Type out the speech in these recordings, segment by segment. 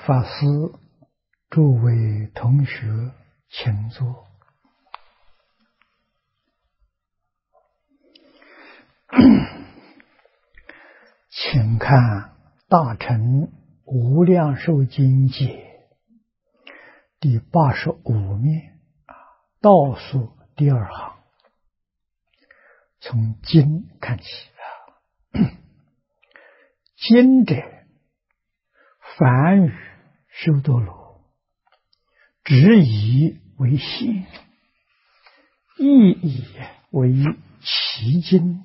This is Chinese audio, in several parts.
法师，诸位同学，请坐。请看《大乘无量寿经解》第85面，倒数第二行，从经看起。经者，梵语修多罗，直译为现，意译为其经。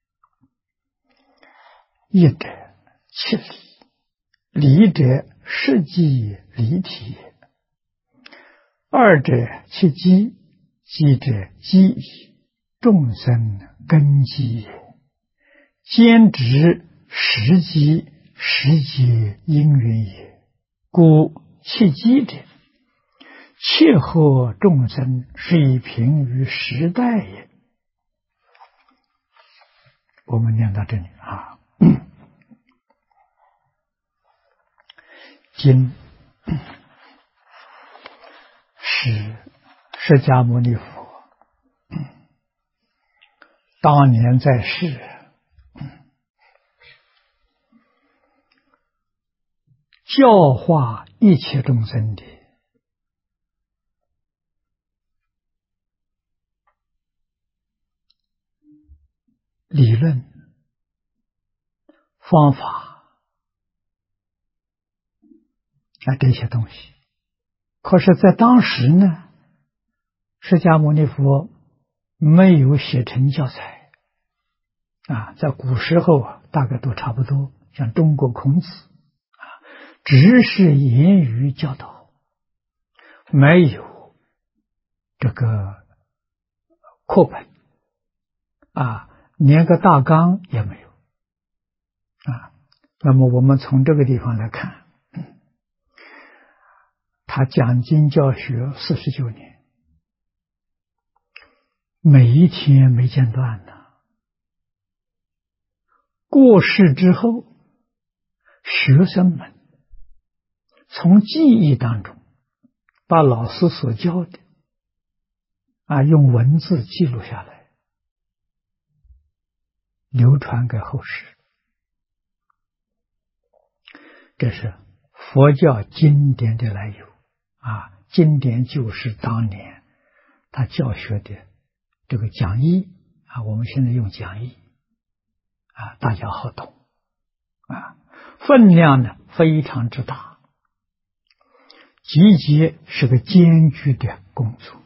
一者其理，理者实际离体也；二者其机，机者机矣，众生根基也；兼执实机，实皆因缘也。故其机者，切合众生水平于时代也。我们念到这里啊。经是释迦牟尼佛当年在世教化一切众生的理论方法这些东西。可是在当时呢，释迦牟尼佛没有写成教材在古时候大概都差不多，像中国孔子只是言语教导，没有这个课本连个大纲也没有那么我们从这个地方来看，他讲经教学49年，每一天没间断的。过世之后，学生们从记忆当中把老师所教的用文字记录下来，流传给后世。这是佛教经典的来由经典就是当年他教学的这个讲义我们现在用讲义大家好懂分量呢非常之大，集结是个艰巨的工作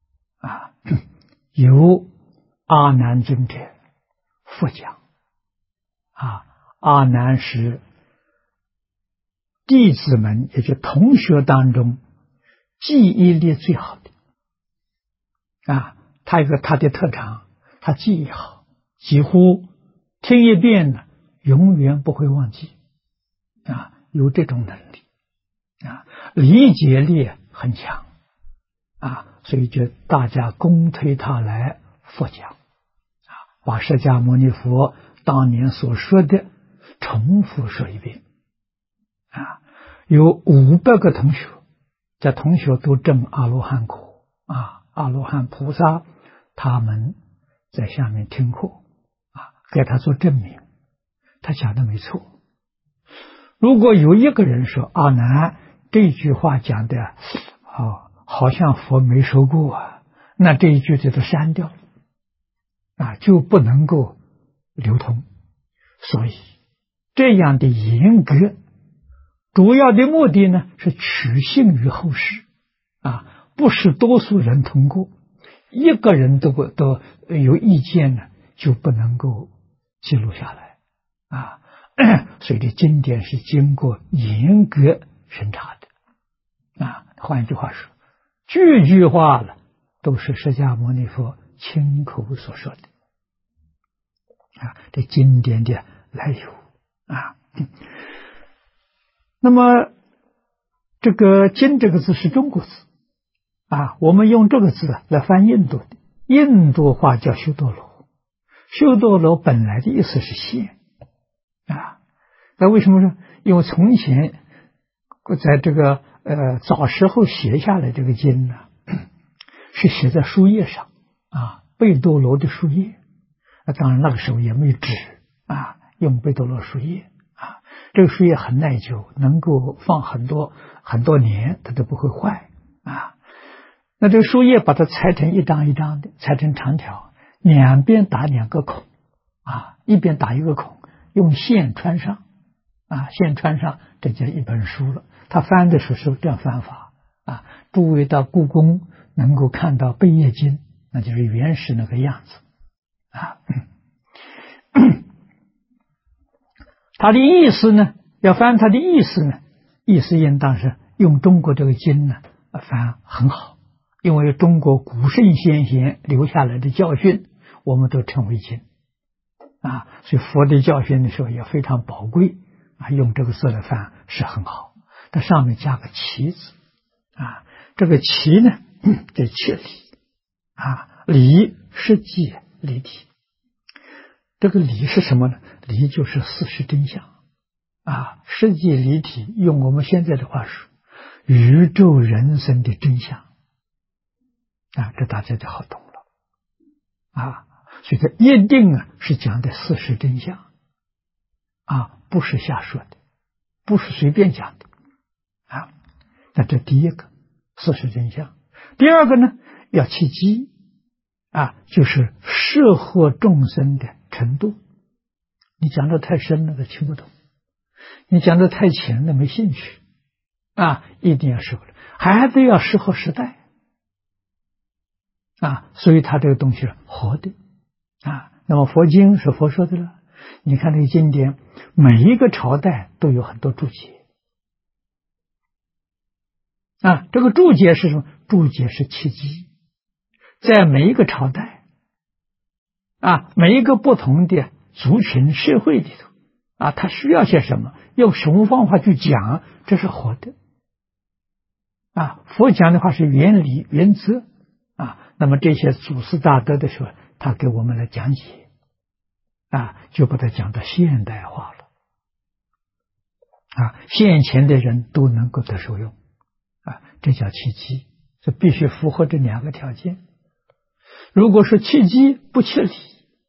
由阿难尊者复讲阿难是弟子们也就同学当中记忆力最好的他有个他的特长，他记忆好，几乎听一遍呢永远不会忘记有这种能力理解力很强所以就大家公推他来复讲把释迦牟尼佛当年所说的重复说一遍有500个同学，这同学都证阿罗汉果阿罗汉菩萨，他们在下面听课给他做证明，他讲的没错。如果有一个人说阿难这句话讲的好像佛没说过那这一句就都删掉就不能够流通。所以这样的严格主要的目的呢是取信于后世不是多数人通过，一个人都有意见呢就不能够记录下来所以这经典是经过严格审查的换一句话说，句句话了都是释迦牟尼佛亲口所说的这经典的来由那么这个经这个字是中国字我们用这个字来翻印度的，印度话叫修多罗，修多罗本来的意思是现那为什么说？因为从前在这个早时候写下来这个经呢，是写在书页上啊，贝多罗的书页。当然那个时候也没有纸啊，用贝多罗书页啊，这个书页很耐久，能够放很多年，它都不会坏啊。那这个书页把它裁成一张一张的，裁成长条，两边打2个孔啊，一边打1个孔，用线穿上啊，线穿上，这就一本书了。他翻的时候是这样翻法啊。诸位到故宫能够看到贝叶经，那就是原始那个样子啊。他的意思呢，要翻他的意思呢，意思应当是用中国这个经呢翻很好，因为中国古圣先贤留下来的教训，我们都称为经啊，所以佛的教训的时候也非常宝贵啊，用这个字来翻是很好。它上面加个其字啊，这个其呢，这切理啊，理实际离体。这个理是什么呢？理就是事实真相啊，实际离体，用我们现在的话说，宇宙人生的真相啊，这大家就好懂了啊。所以它一定是讲的事实真相啊，不是瞎说的，不是随便讲的啊。那这第一个事实真相。第二个呢，要契机啊，就是摄获众生的程度。你讲的太深了，他听不懂；你讲的太浅了，没兴趣啊。一定要适合，还得要适合时代啊。所以他这个东西是活的啊。那么佛经是佛说的了，你看这个经典，每一个朝代都有很多注解啊。这个注解是什么？注解是契机，在每一个朝代啊，每一个不同的族群社会里头啊，他需要些什么，用什么方法去讲，这是活的啊。佛讲的话是原理原则啊，那么这些祖师大德的时候，他给我们来讲解啊，就把它讲到现代化了啊，现前的人都能够得受用啊，这叫契机，这必须符合这2个条件。如果是契机不切理，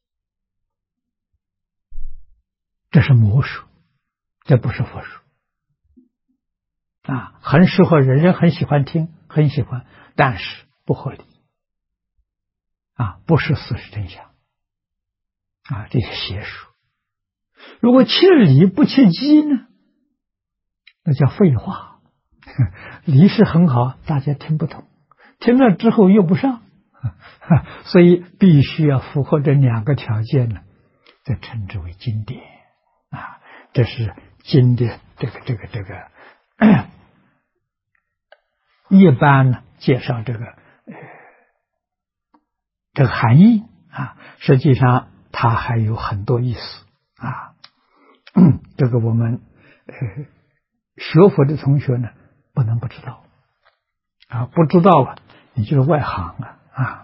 这是魔术，这不是佛术啊，很适合人人很喜欢听，很喜欢，但是不合理啊，不是事实真相啊，这是邪术。如果切理不切机呢，那叫废话。理是很好，大家听不懂，听了之后用不上，所以必须要符合这2个条件呢，再称之为经典啊。这是经的这个一般呢介绍这个含义啊，实际上它还有很多意思啊。这个我们学佛的同学呢，不能不知道啊，不知道啊，你就是外行啊。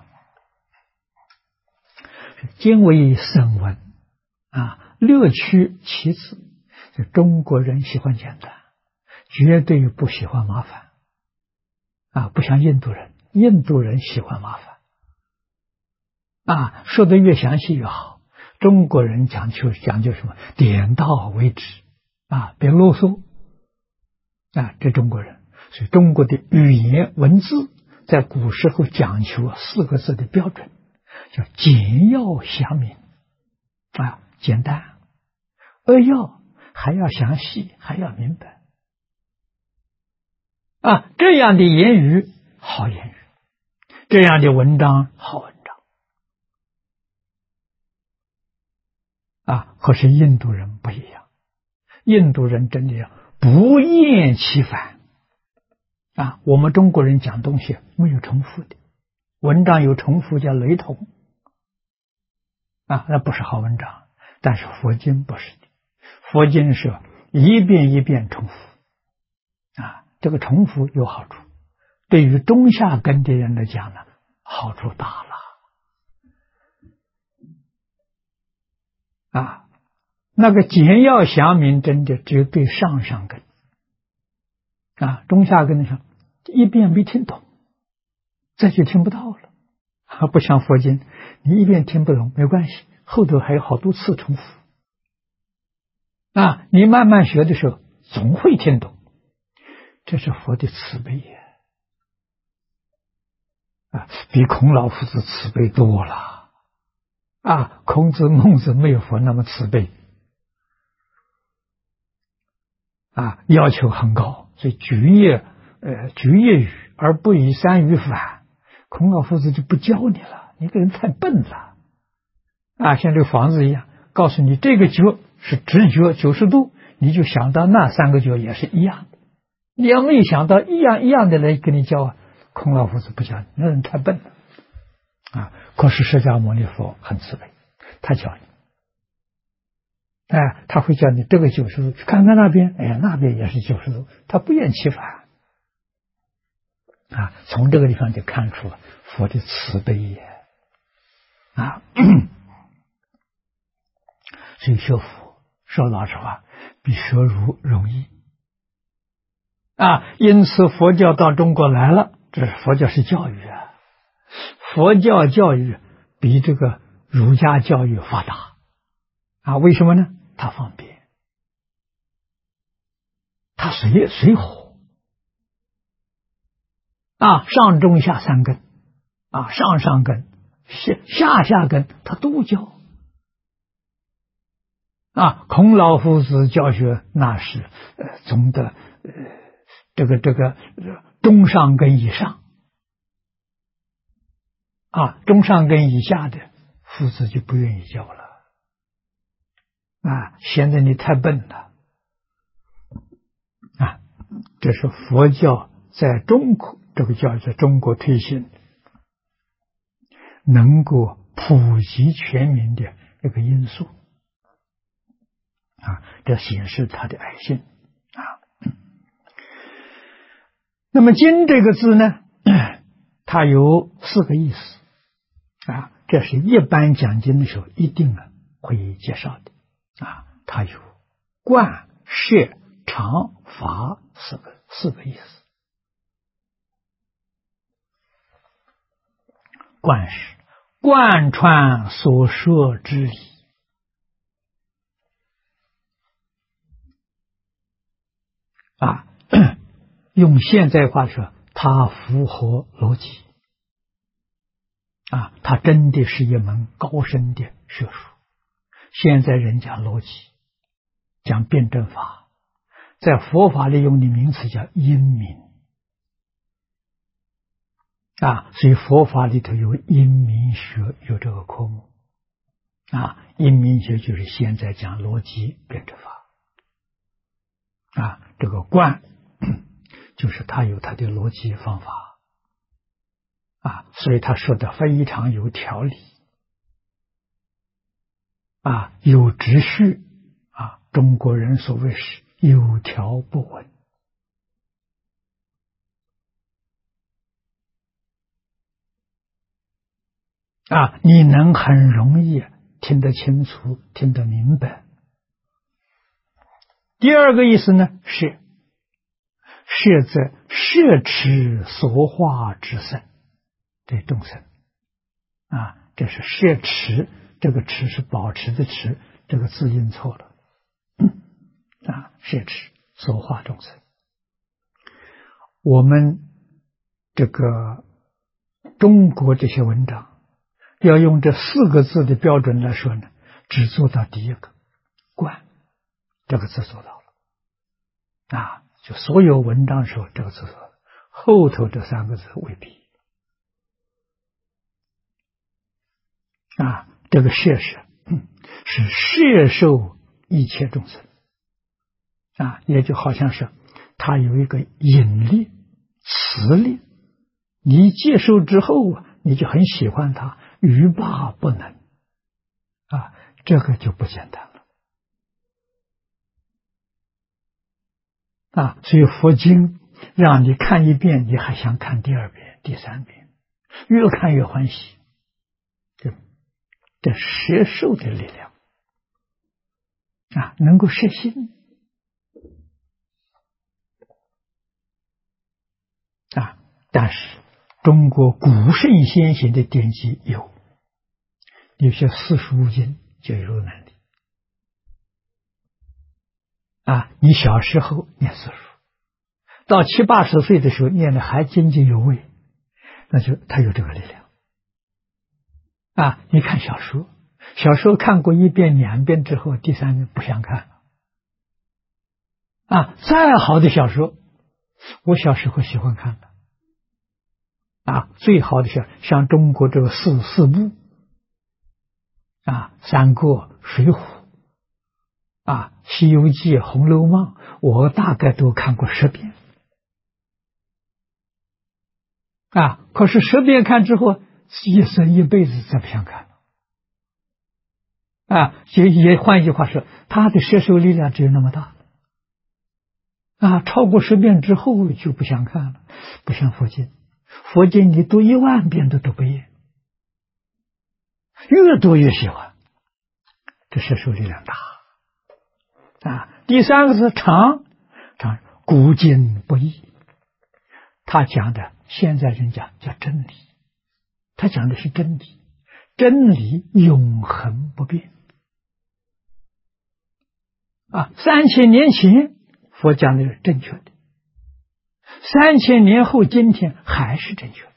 经为深文啊，乐趣其次。中国人喜欢简单，绝对不喜欢麻烦啊，不像印度人，印度人喜欢麻烦啊，说的越详细越好。中国人讲究什么？点到为止啊，别啰嗦啊，这中国人。所以中国的语言文字在古时候讲求4个字的标准，叫简要详明啊，简单扼要，还要详细，还要明白啊，这样的言语好言语，这样的文章好文章啊。可是印度人不一样，印度人真的要不厌其烦啊。我们中国人讲东西没有重复的，文章有重复叫雷同啊，那不是好文章。但是佛经不是的，佛经是一遍一遍重复啊，这个重复有好处，对于中下根的人来讲呢，好处大了啊。那个简要详明真的只有对上根中下根上一遍没听懂，这就听不到了。不像佛经，你一遍听不懂没关系，后头还有好多次重复。你慢慢学的时候，总会听懂。这是佛的慈悲呀！比孔老夫子慈悲多了。孔子、孟子没有佛那么慈悲。要求很高，所以举业语而不以三于反。孔老夫子就不教你了，你这人太笨了。像这个房子一样，告诉你这个角是直角90度，你就想到那3个角也是一样的。你要没有想到一样的来跟你教孔老夫子不教你，那人太笨了。可是释迦牟尼佛很慈悲，他教你。他会叫你这个90度，看看那边，那边也是90度，他不厌其烦。从这个地方就看出了佛的慈悲也。所以学佛，说老实话，比学儒容易。因此佛教到中国来了，这是佛教是教育啊。佛教教育比这个儒家教育发达。为什么呢？它方便，它随和。上中下3根，上根下根它都教。孔老夫子教学那是总的这个中上根以上。中上根以下的夫子就不愿意教了。显得你太笨了。这是佛教在中国这个教育在中国推行能够普及全民的一个因素。这显示他的爱心。那么经这个字呢，它有4个意思。这是一般讲经的时候一定会介绍的。它有观、摄、常、法四个意思。观是贯穿所说之理。用现在话说，它符合逻辑。它真的是一门高深的学术。现在人讲逻辑，讲辩证法，在佛法里用的名词叫因明。所以佛法里头有因明学，有这个科目。因明学就是现在讲逻辑辩证法。这个观就是他有他的逻辑方法。所以他说的非常有条理。有秩序。中国人所谓是有条不紊。你能很容易听得清楚，听得明白。第二个意思呢，是摄则摄持所化之身，对众生。这是摄持，这个持是保持的持，这个字音错了。摄持所化众生。我们这个中国这些文章要用这4个字的标准来说呢，只做到第一个观，这个字做到了。就所有文章说这个字做到了，后头这3个字未必。这个摄是摄受一切众生。也就好像是它有一个引力、磁力，你接受之后你就很喜欢它，欲罢不能。这个就不简单了。所以佛经让你看一遍，你还想看第2遍、第3遍，越看越欢喜。这摄受的力量能够摄心。 啊。但是中国古圣先贤的典籍有些四书五经就有入门的啊。你小时候念四书，到70、80岁的时候念的还津津有味，那就他有这个力量啊。你看小说，小时候看过1遍2遍之后，第3遍不想看了啊。再好的小说，我小时候喜欢看的啊，最好的像中国这个四部啊，三国、水浒啊、西游记、红楼梦，我大概都看过10遍啊。可是10遍看之后，一辈子再不想看了啊。也换一句话说，他的摄受力量只有那么大啊。超过10遍之后就不想看了，不像佛经。佛经你读1万遍都读不厌，越读越喜欢，这摄受力量大啊。第3个是长，古今不易。他讲的现在人讲叫真理，他讲的是真理，真理永恒不变啊。3000年前佛讲的是正确的，3000年后今天还是正确的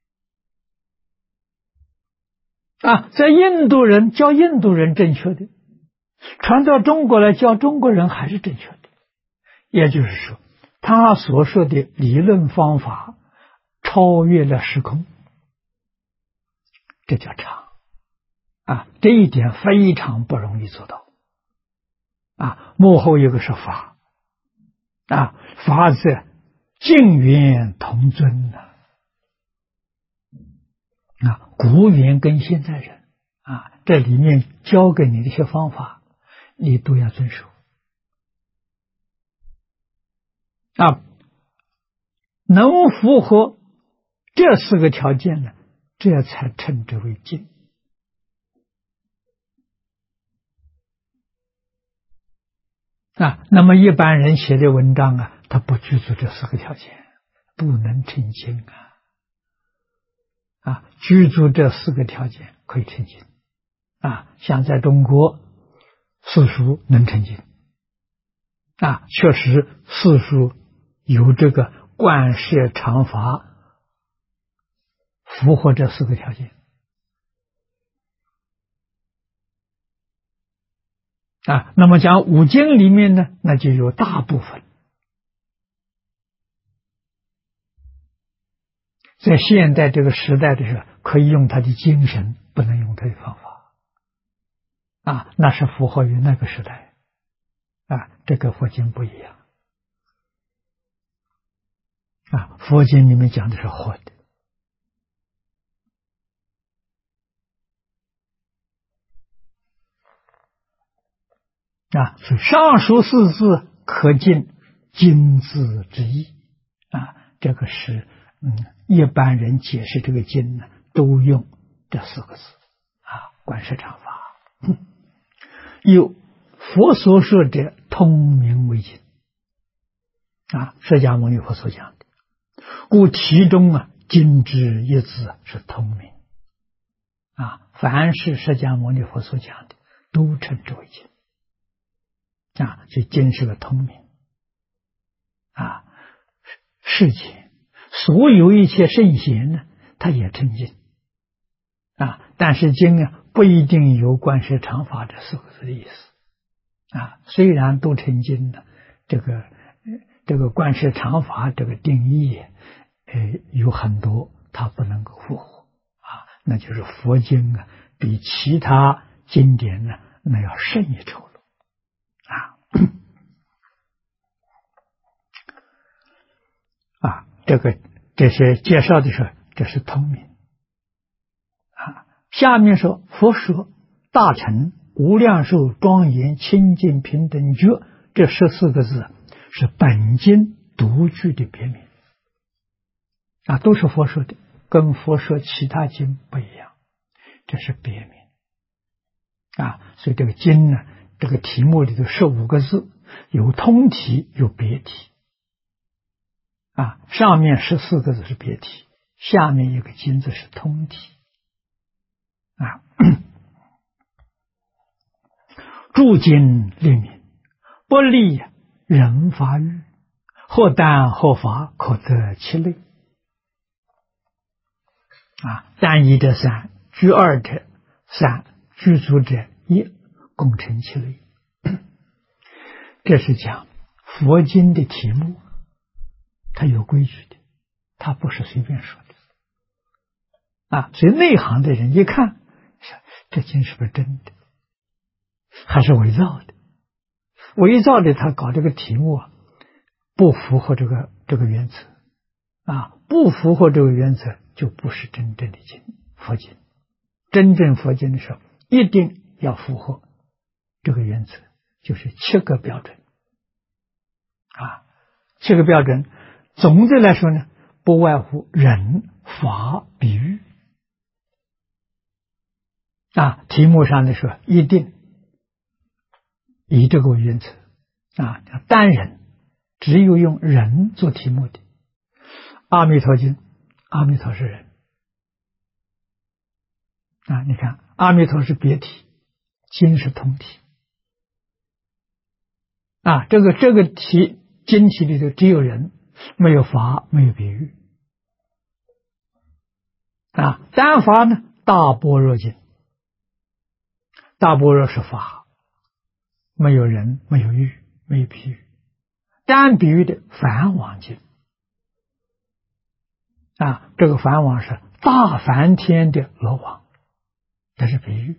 啊。在印度人教印度人正确的，传到中国来教中国人还是正确的。也就是说，他所说的理论方法超越了时空，这叫常啊。这一点非常不容易做到啊。幕后有个是法啊，法则静圆同尊啊，古人跟现在人啊，这里面教给你的一些方法，你都要遵守啊。能符合这4个条件呢，这才称之为经啊。那么一般人写的文章啊，他不具足这4个条件，不能成经啊。具足这4个条件可以成经啊。像在中国四书能成经啊，确实四书有这个贯摄常法，符合这4个条件啊。那么讲五经里面呢，那就有大部分在现代这个时代的时候，可以用他的精神，不能用他的方法啊，那是符合于那个时代啊。这个佛经不一样啊，佛经里面讲的是活的啊。所以上述4字可尽经字之意啊。这个是一般人解释这个经呢，都用这4个字啊，观摄常法。有佛所说者通名为经啊，释迦牟尼佛所讲的，故题中经之一字是通名啊。凡是释迦牟尼佛所讲的，都称之为经啊。这经是个通名啊。世间所有一切圣贤呢，他也称经啊。但是经不一定有观摄常法这4个字的意思啊。虽然都称经呢，这个观摄常法这个定义有很多它不能够符合啊。那就是佛经比其他经典呢，那要胜一筹了啊。啊，这些介绍的时候，这是通名啊。下面说佛说大乘无量寿庄严清净平等觉，这14个字是本经独具的别名啊，都是佛说的，跟佛说其他经不一样，这是别名啊。所以这个经呢，这个题目里头15个字，有通题有别题上面14个字是别体，下面一个金字是通体。诸经令名，不立人法语，或单或法，可得其类。单一者3，居2者3，居足者1，共成其类。这是讲佛经的题目，它有规矩的，它不是随便说的。所以内行的人一看，这经是不是真的，还是伪造的？伪造的他搞这个题目不符合这个原则不符合这个原则就不是真正的佛经。真正佛经的时候一定要符合这个原则，就是7个标准7个标准总的来说呢，不外乎人法比喻题目上的说一定以这个为原则单人只有用人做题目的。阿弥陀经，阿弥陀是人你看阿弥陀是别体，经是通体这个经体里头只有人，没有法，没有比喻单法呢，大般若经，大般若是法，没有人，没有喻，没有比喻。单比喻的梵网经这个梵网是大梵天的罗网，这是比喻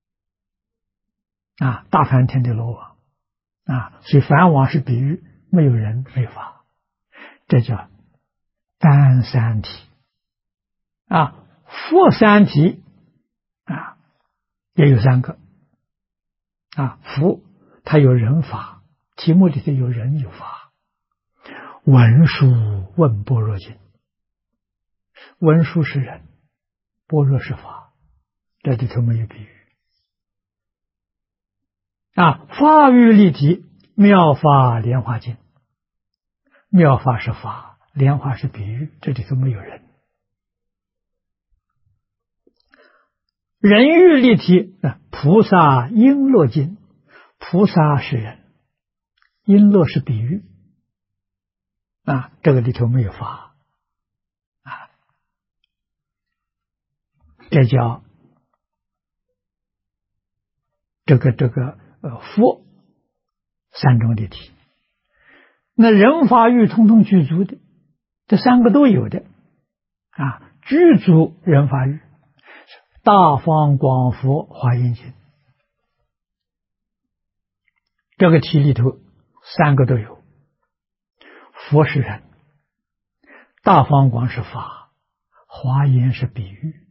大梵天的罗网所以梵网是比喻，没有人，没有法，这叫单三体佛三体也有3个佛它有人法，题目里头有人有法。文殊问般若经，文殊是人，般若是法，这里头没有比喻法喻立体，妙法莲华经，妙法是法，莲华是比喻，这里头没有人。人喻立体，菩萨璎珞经，菩萨是人，璎珞是比喻这个里头没有法这叫佛3种立体。那人法喻通通具足的，这3个都有的具足人法喻，大方广佛华严经，这个题里头3个都有。佛是人，大方广是法，华严是比喻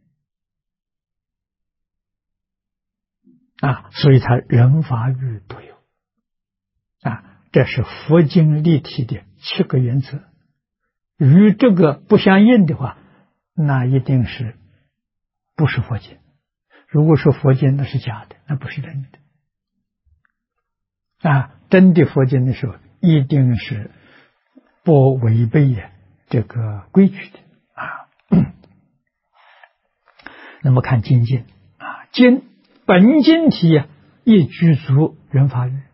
所以它人法喻都有这是佛经立体的7个原则。与这个不相应的话，那一定是不是佛经。如果说佛经那是假的，那不是真的真的佛经的时候一定是不违背这个规矩的那么看经经经本经题亦具足人法喻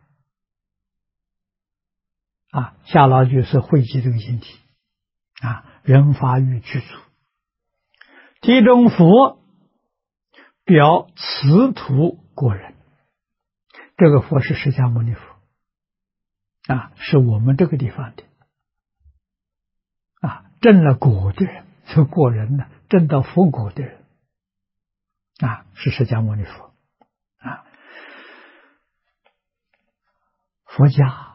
下老句是汇集这个经题人法喻具足。题中佛表此土国人，这个佛是释迦牟尼佛是我们这个地方的证了果的人，这果人呢，证到佛果的人是释迦牟尼佛佛家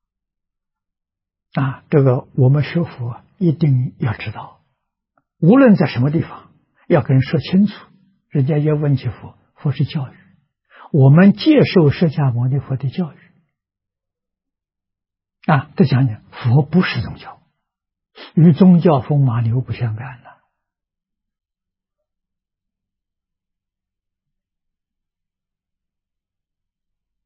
这个我们学佛一定要知道，无论在什么地方要跟人说清楚。人家要问起佛，佛是教育，我们接受释迦牟尼佛的教育再讲讲佛不是宗教，与宗教风马牛不相干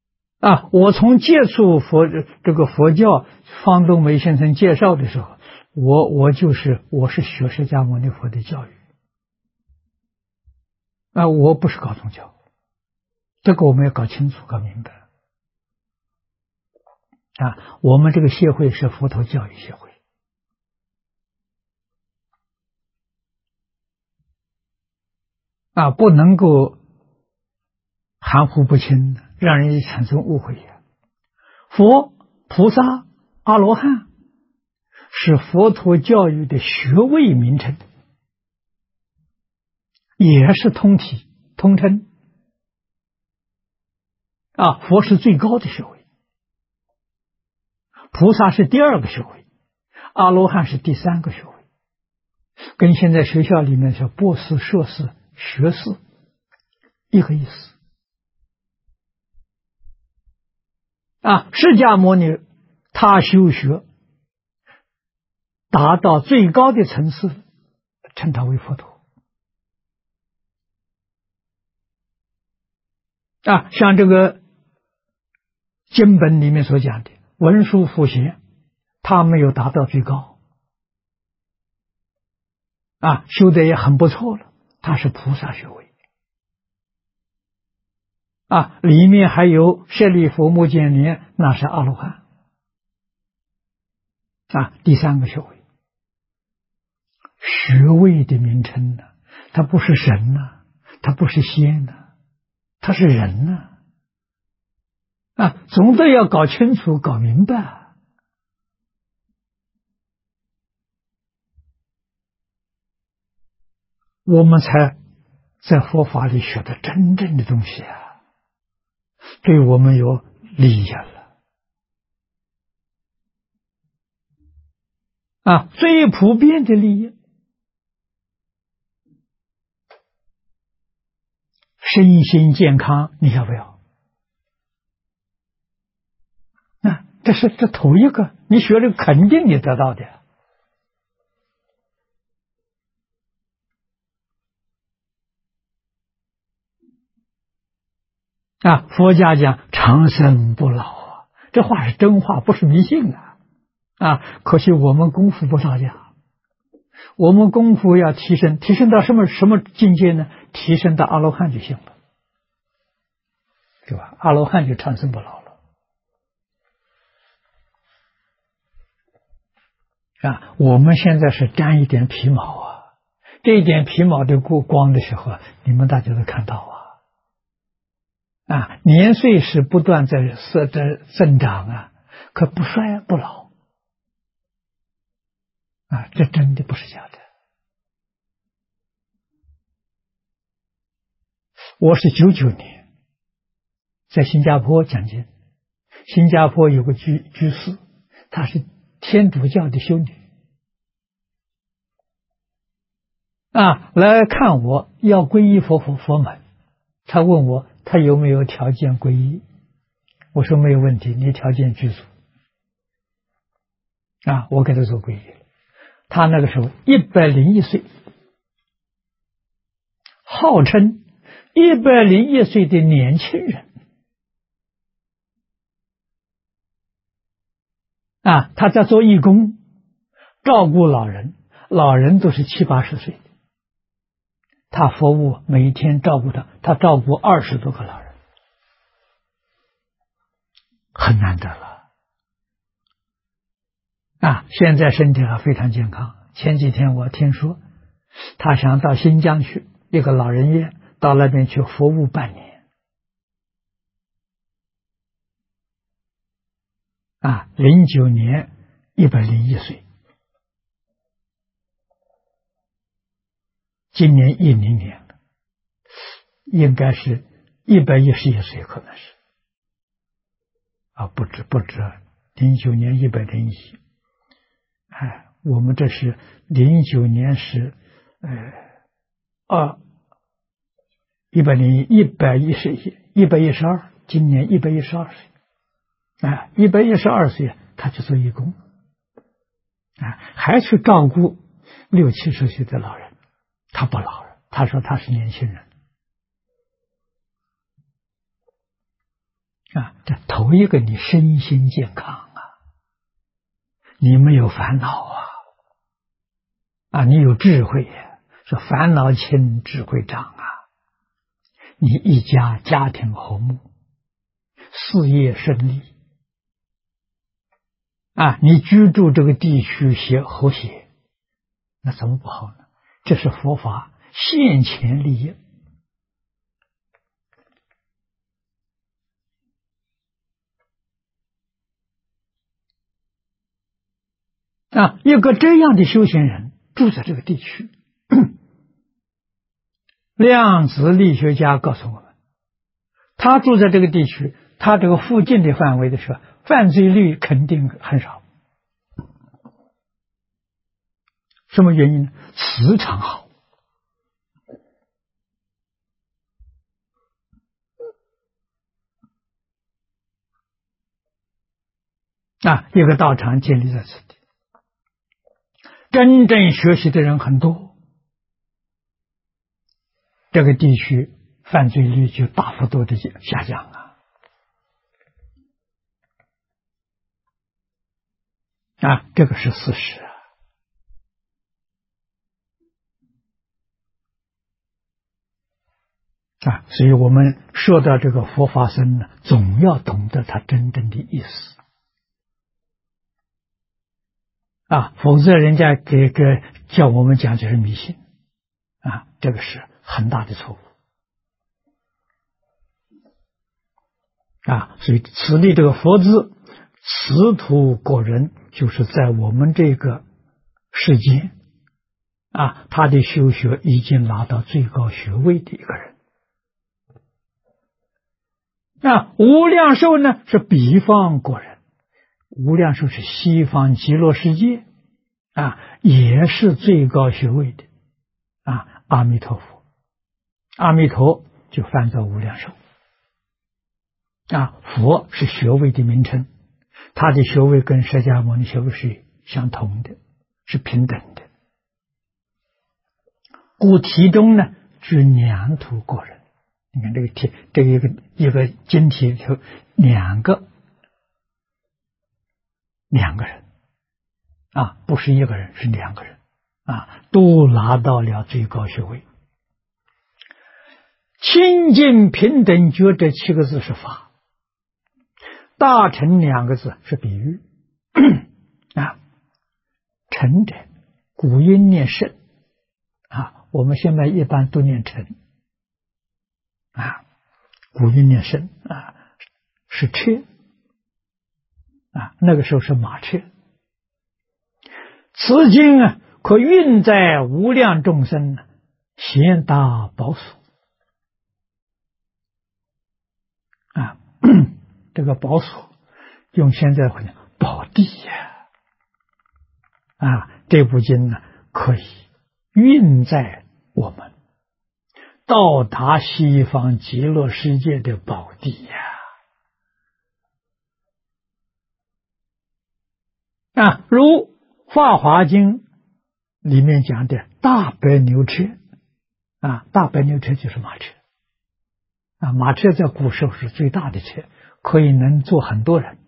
我从接触这个佛教，方东梅先生介绍的时候， 我是学释迦牟尼佛的教育啊，我不是搞宗教，这个我们要搞清楚、搞明白啊。我们这个协会是佛陀教育协会啊，不能够含糊不清，让人产生误会呀。佛、菩萨、阿罗汉是佛陀教育的学位名称，也是通体通称啊。佛是最高的学位，菩萨是第二个学位，阿罗汉是第三个学位，跟现在学校里面说博士、硕士、学士一个意思啊。释迦牟尼他修学达到最高的层次，称他为佛陀啊。像这个经本里面所讲的文殊普贤，他没有达到最高啊，修的也很不错了，他是菩萨学位啊。里面还有舍利弗、目犍连，那是阿罗汉啊，第三个学位。学位的名称呢，他不是神呐，他不是仙呐，他是人呐啊，总得要搞清楚、搞明白，我们才在佛法里学的真正的东西啊，对我们有利益了啊。最普遍的利益，身心健康，你要不要？啊，这头一个，你学这个肯定你得到的啊。佛家讲长生不老啊，这话是真话，不是迷信啊。可惜我们功夫不到家，我们功夫要提升，提升到什么境界呢？提升到阿罗汉就行了，对吧？阿罗汉就长生不老了啊。我们现在是沾一点皮毛啊，这一点皮毛都过光的时候，你们大家都看到啊，年岁是不断在增长啊，可不衰不老啊，这真的不是假的。我是99年在新加坡讲经，新加坡有个居士，她是天主教的修女啊，来看我要皈依佛门，他问我他有没有条件皈依，我说没有问题，你条件具足啊，我给他做皈依了。他那个时候101岁，号称101岁的年轻人啊，他在做义工，照顾老人，老人都是70、80岁的，他服务每一天照顾他照顾20多个老人，很难得了啊！现在身体还非常健康。前几天我听说他想到新疆去一个老人院，到那边去服务半年啊。09年101岁，今年10年了，应该是111岁，可能是啊，不止09年101，哎，我们这是09年是112，今年112岁，哎，112岁他去做义工，啊，还去照顾60、70岁的老人，他不老了，他说他是年轻人啊。这头一个你身心健康啊，你没有烦恼啊啊，你有智慧呀，说烦恼轻，智慧长啊。你一家庭和睦，事业顺利啊，你居住这个地区和谐，那怎么不好呢？这是佛法现前利益啊！一个这样的修行人住在这个地区，量子力学家告诉我们，他住在这个地区，他这个附近的范围的时候，犯罪率肯定很少。什么原因呢？磁场好啊！一个道场建立在此地，真正学习的人很多，这个地区犯罪率就大幅度的下降了啊！这个是事实啊！所以我们说到这个佛法僧呢，总要懂得它真正的意思啊，否则人家叫我们讲就是迷信啊，这个是很大的错误啊！所以此地这个佛字，此土果人，就是在我们这个世界啊，他的修学已经拿到最高学位的一个人。那无量寿呢，是彼方果人，无量寿是西方极乐世界啊，也是最高学位的啊，阿弥陀佛，阿弥陀就翻作无量寿啊，佛是学位的名称，他的学位跟释迦牟尼学位是相同的，是平等的。故题中呢，是两土果人。你看这个题，这个一个经题里头，两个人啊，不是一个人，是两个人啊，都拿到了最高学位。清净平等觉这7个字是法，大乘2个字是比喻啊。乘者，古音念圣啊，我们现在一般都念乘啊，古音念圣啊，是车啊，那个时候是马车。此经啊，可运载无量众生，贤达宝所啊，这个宝所用现在话讲宝地呀啊，这部经呢可以运载我们到达西方极乐世界的宝地呀啊，如《法华经》里面讲的大白牛车啊，大白牛车就是马车啊，马车在古时候是最大的车，可以能坐很多人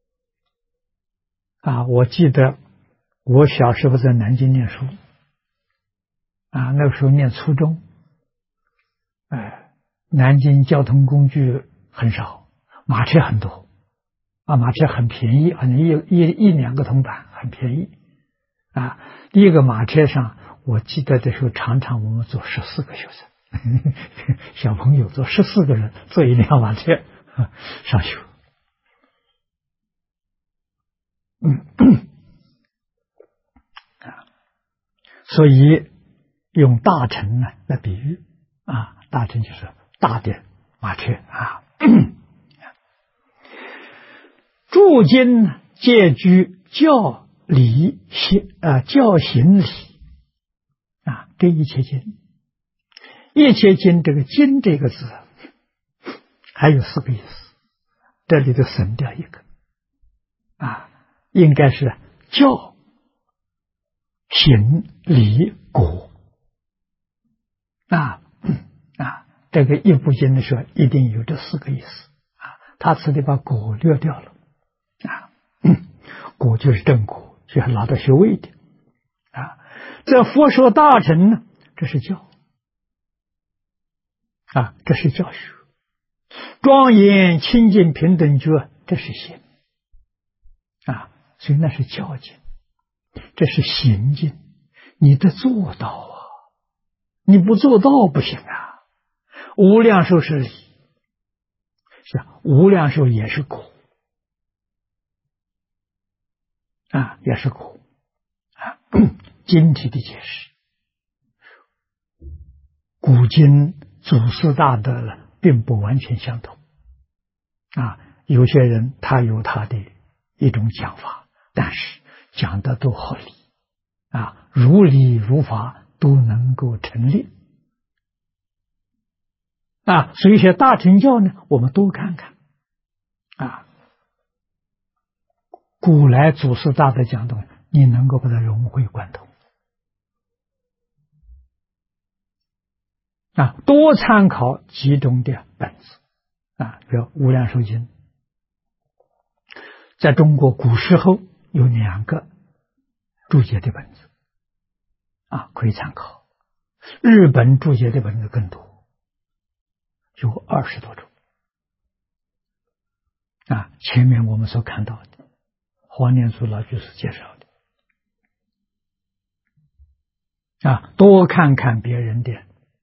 啊。我记得我小时候在南京念书啊，那个时候念初中，南京交通工具很少，马车很多啊，马车很便宜，好像一两个铜板很便宜啊。第一个马车上，我记得的时候，常常我们坐14个学生，小朋友坐14个人坐一辆马车上学。所以用大乘呢来比喻啊，大乘就是大的马车啊。诸经皆居教理教行理啊，这一切经，一切经这个经这个字还有4个意思，这里头省掉一个啊，应该是教行理果啊这个一部经的时候一定有这4个意思啊，他此地把果略掉了啊，果就是正果，就是拿到学位的啊。 这佛说大乘呢，这是教啊，这是教学。庄严清净平等觉，这是行啊，所以那是教经，这是行经，你得做到啊，你不做到不行啊。无量寿是理，是无量寿也是果啊，也是果啊。经题的解释，古今祖师大德了，并不完全相同啊。有些人他有他的一种讲法，但是讲的都合理啊，如理如法，都能够成立啊。所以一些大乘教呢，我们多看看啊。古来祖师大德讲的，你能够把它融会贯通啊，多参考其中的本子啊，比如《无量寿经》，在中国古时候有2个注解的本子啊，可以参考。日本注解的本子更多，有20多种啊。前面我们所看到的黄念祖老居士介绍的啊，多看看别人的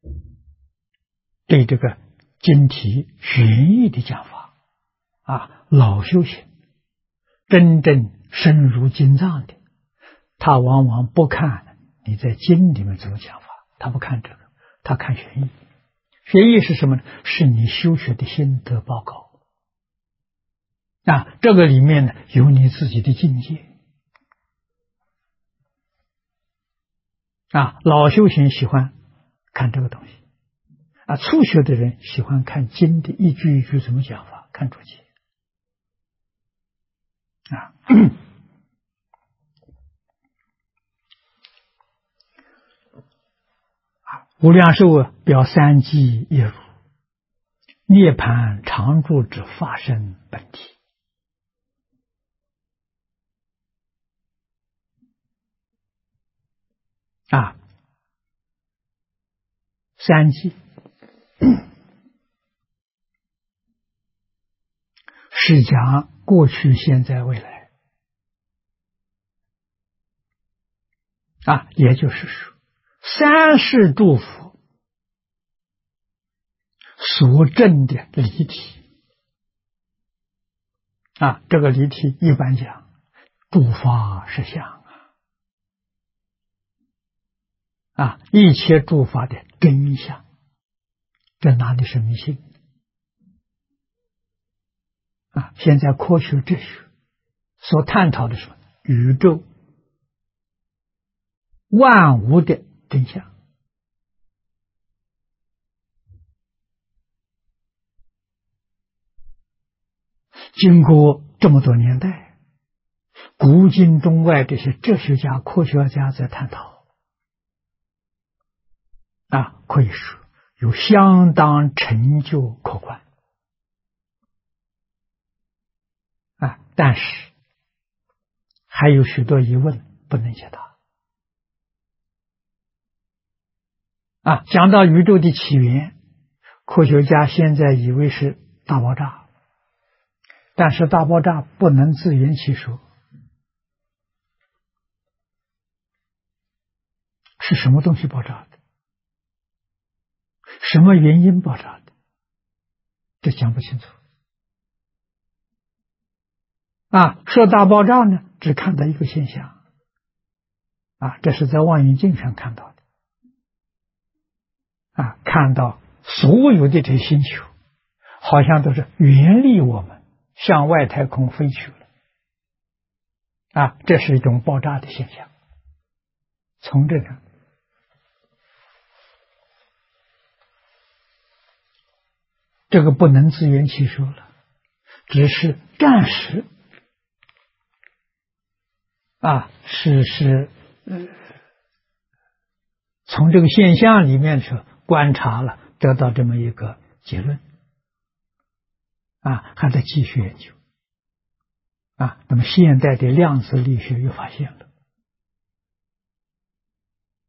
对这个经题玄义的讲法啊，老修行真正深入经藏的，他往往不看你在经里面怎么讲法，他不看这个，他看玄义。玄义是什么呢？是你修学的心得报告啊，这个里面呢有你自己的境界啊。老修行喜欢看这个东西啊，初学的人喜欢看经的一句一句怎么讲法，看注解啊。无量寿表3际一如，涅槃常住之法身本体啊。3际是讲过去、现在、未来啊，也就是说三世诸佛所证的离体啊，这个离体一般讲诸法实相啊，一切诸法的真相，这哪里是迷信啊？现在科学哲学所探讨的是宇宙万物的真相。经过这么多年代，古今中外这些哲学家、科学家在探讨啊，可以说有相当成就可观啊，但是还有许多疑问不能解答啊。讲到宇宙的起源，科学家现在以为是大爆炸，但是大爆炸不能自圆其说，是什么东西爆炸的？什么原因爆炸的？这讲不清楚啊。说大爆炸呢，只看到一个现象啊，这是在望远镜上看到的啊，看到所有的这些星球好像都是远离我们，向外太空飞去了啊，这是一种爆炸的现象。从这个这个不能自圆其说了，只是暂时啊，是从这个现象里面去观察了，得到这么一个结论啊，还在继续研究啊。那么现代的量子力学又发现了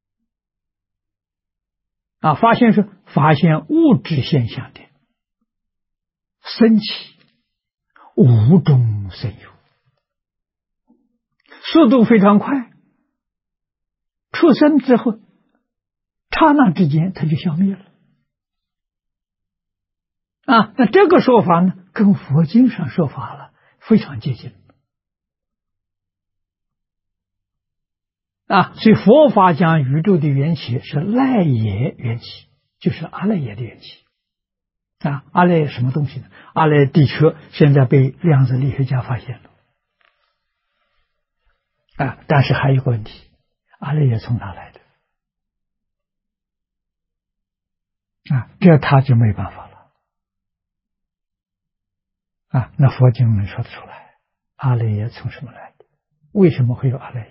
发现物质现象的升起，无中生有，速度非常快，出生之后刹那之间它就消灭了。那这个说法呢，跟佛经上说法了非常接近。所以佛法讲宇宙的缘起是赖耶缘起，就是阿赖耶的缘起。阿赖耶什么东西呢？阿赖耶的确现在被量子力学家发现了。但是还有一个问题，阿赖耶从哪来的？这他就没办法了。那佛经能说得出来，阿赖耶从什么来的？为什么会有阿赖耶？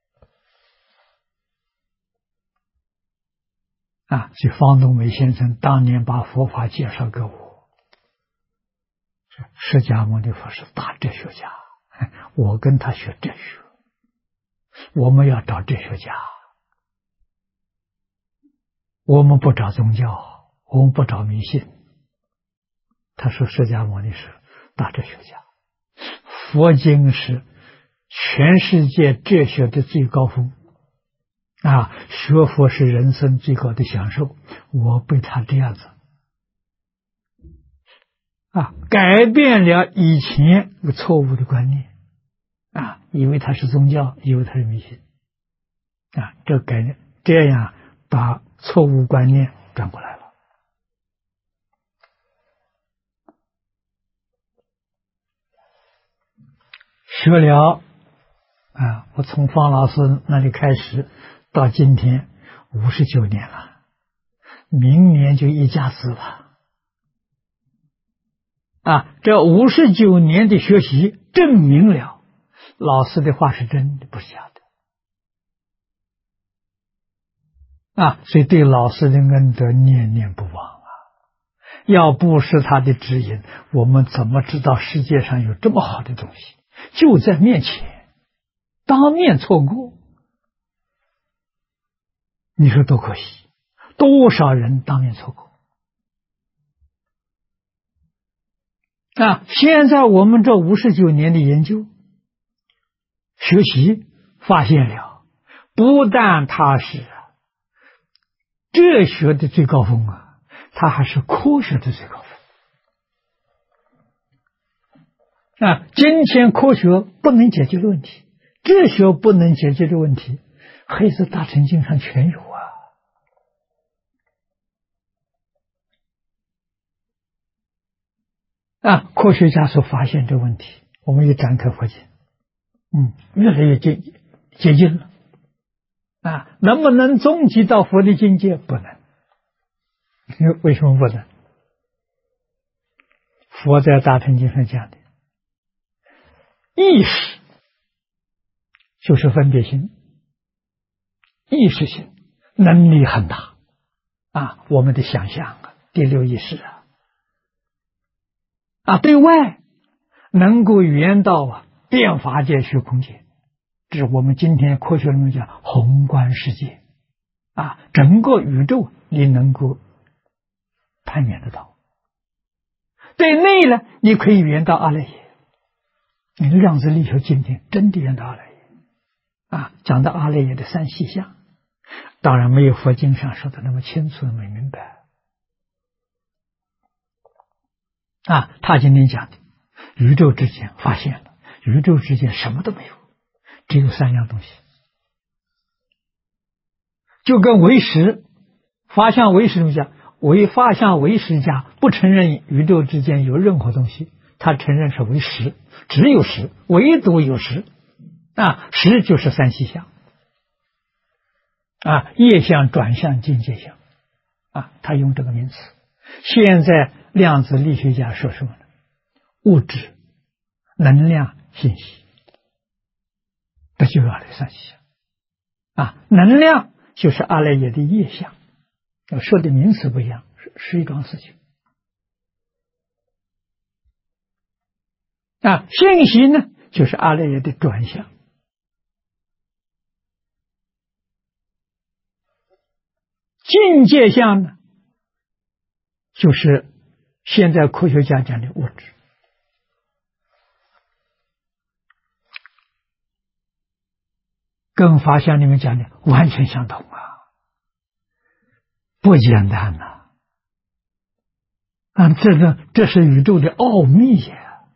所以方东美先生当年把佛法介绍给我，释迦牟尼佛是大哲学家，我跟他学哲学，我们要找哲学家，我们不找宗教，我们不找迷信。他说释迦牟尼是大哲学家，佛经是全世界哲学的最高峰。学佛是人生最高的享受，我被他这样子改变了以前有错误的观念以为他是宗教，以为他是迷信这样把错误观念转过来了。学了我从方老师那里开始到今天59年了，明年就一甲子了。这59年的学习证明了老师的话是真的，不是假的。所以对老师的恩德念念不忘要不是他的指引，我们怎么知道世界上有这么好的东西就在面前，当面错过？你说多可惜，多少人当面错过现在我们这59年的研究学习发现了，不但它是哲学的最高峰它还是科学的最高峰今天科学不能解决的问题，哲学不能解决的问题，黑色大乘经上全有科学家所发现这个问题，我们也展开佛经越来越接近了能不能终极到佛的境界？不能。为什么不能？佛在大乘经上讲的意识就是分别心，意识性能力很大我们的想象第六意识对外能够圆到变法界虚空界，这是我们今天科学里面讲宏观世界整个宇宙你能够攀缘得到。对内呢，你可以圆到阿赖耶，你量子力学今天真的圆到阿赖耶讲到阿赖耶的三细相，当然没有佛经上说的那么清楚那么明白他今天讲的宇宙之间发现了，宇宙之间什么都没有，只有3样东西，就跟唯识法相唯识讲，法相唯识家不承认宇宙之间有任何东西，他承认是唯识，只有识，唯独有识识就是三细相业相转向境界相他用这个名词。现在量子力学家说什么呢？物质、能量、信息，这就是阿赖三细相能量就是阿赖耶的业相，说的名词不一样，是一桩事情信息呢就是阿赖耶的转向。 境界相呢，就是现在科学家讲的物质。跟法相里面讲的完全相同啊，不简单呐！这是宇宙的奥秘呀！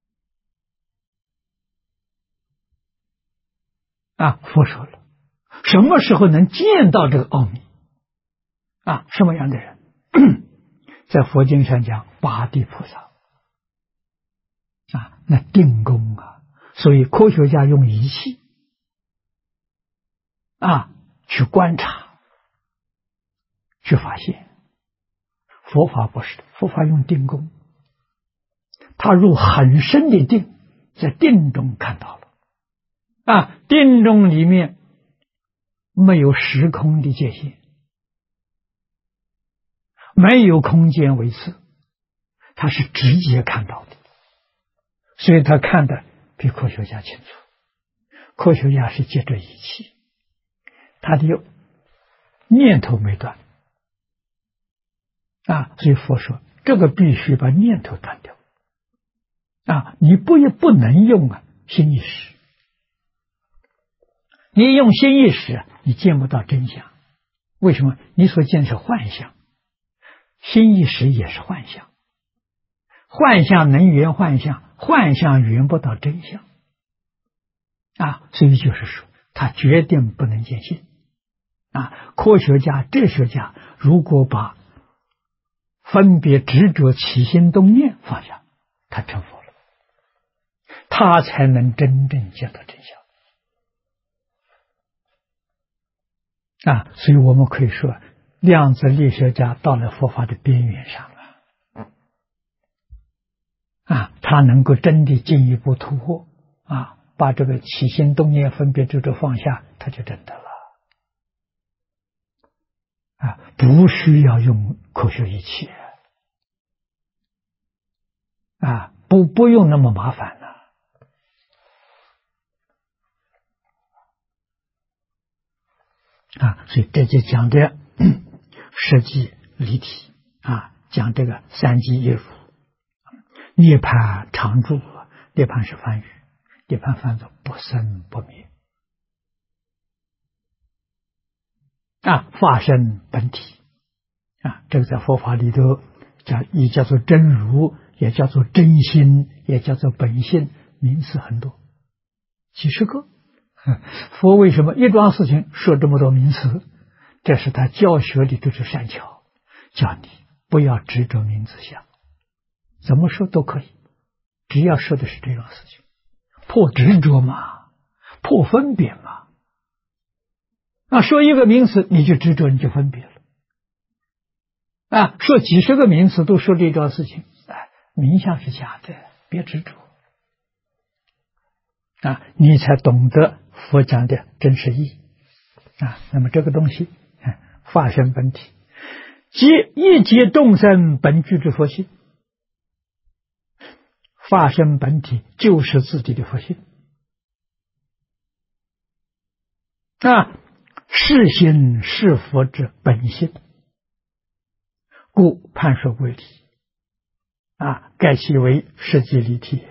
佛说了，什么时候能见到这个奥秘？什么样的人？在佛经上讲八地菩萨那定功所以科学家用仪器去观察，去发现。佛法不是的，佛法用定功，他入很深的定，在定中看到了定中里面没有时空的界限，没有空间维次，他是直接看到的，所以他看的比科学家清楚。科学家是借着仪器，他的念头没断所以佛说这个必须把念头断掉你不能用心意识，你用心意识你见不到真相。为什么？你所见是幻象，心意识也是幻象，幻象能圆幻象，幻象圆不到真相所以就是说他决定不能见性科学家哲学家如果把分别执着起心动念放下，他成佛了，他才能真正见到真相所以我们可以说量子力学家到了佛法的边缘上了他能够真的进一步突破把这个起心动念分别执着放下，他就真的了不需要用科学仪器不用那么麻烦所以这就讲的实际离体讲这个三际业如涅槃常住，涅槃是梵语，涅槃翻作不生不灭化身本体这个在佛法里头也叫做真如，也叫做真心，也叫做本性，名词很多，几十个。佛为什么一桩事情说这么多名词？这是他教学里头的善巧，叫你不要执着名字相，怎么说都可以，只要说的是这桩事情，破执着嘛，破分别嘛。说一个名词你就执着，你就分别了说几十个名词都说这桩事情名相是假的，别执着你才懂得佛讲的真实意义那么这个东西化身本体，即一切众生本具之佛性，化身本体就是自己的佛性是心是佛之本性，故判说归理盖其为实际离体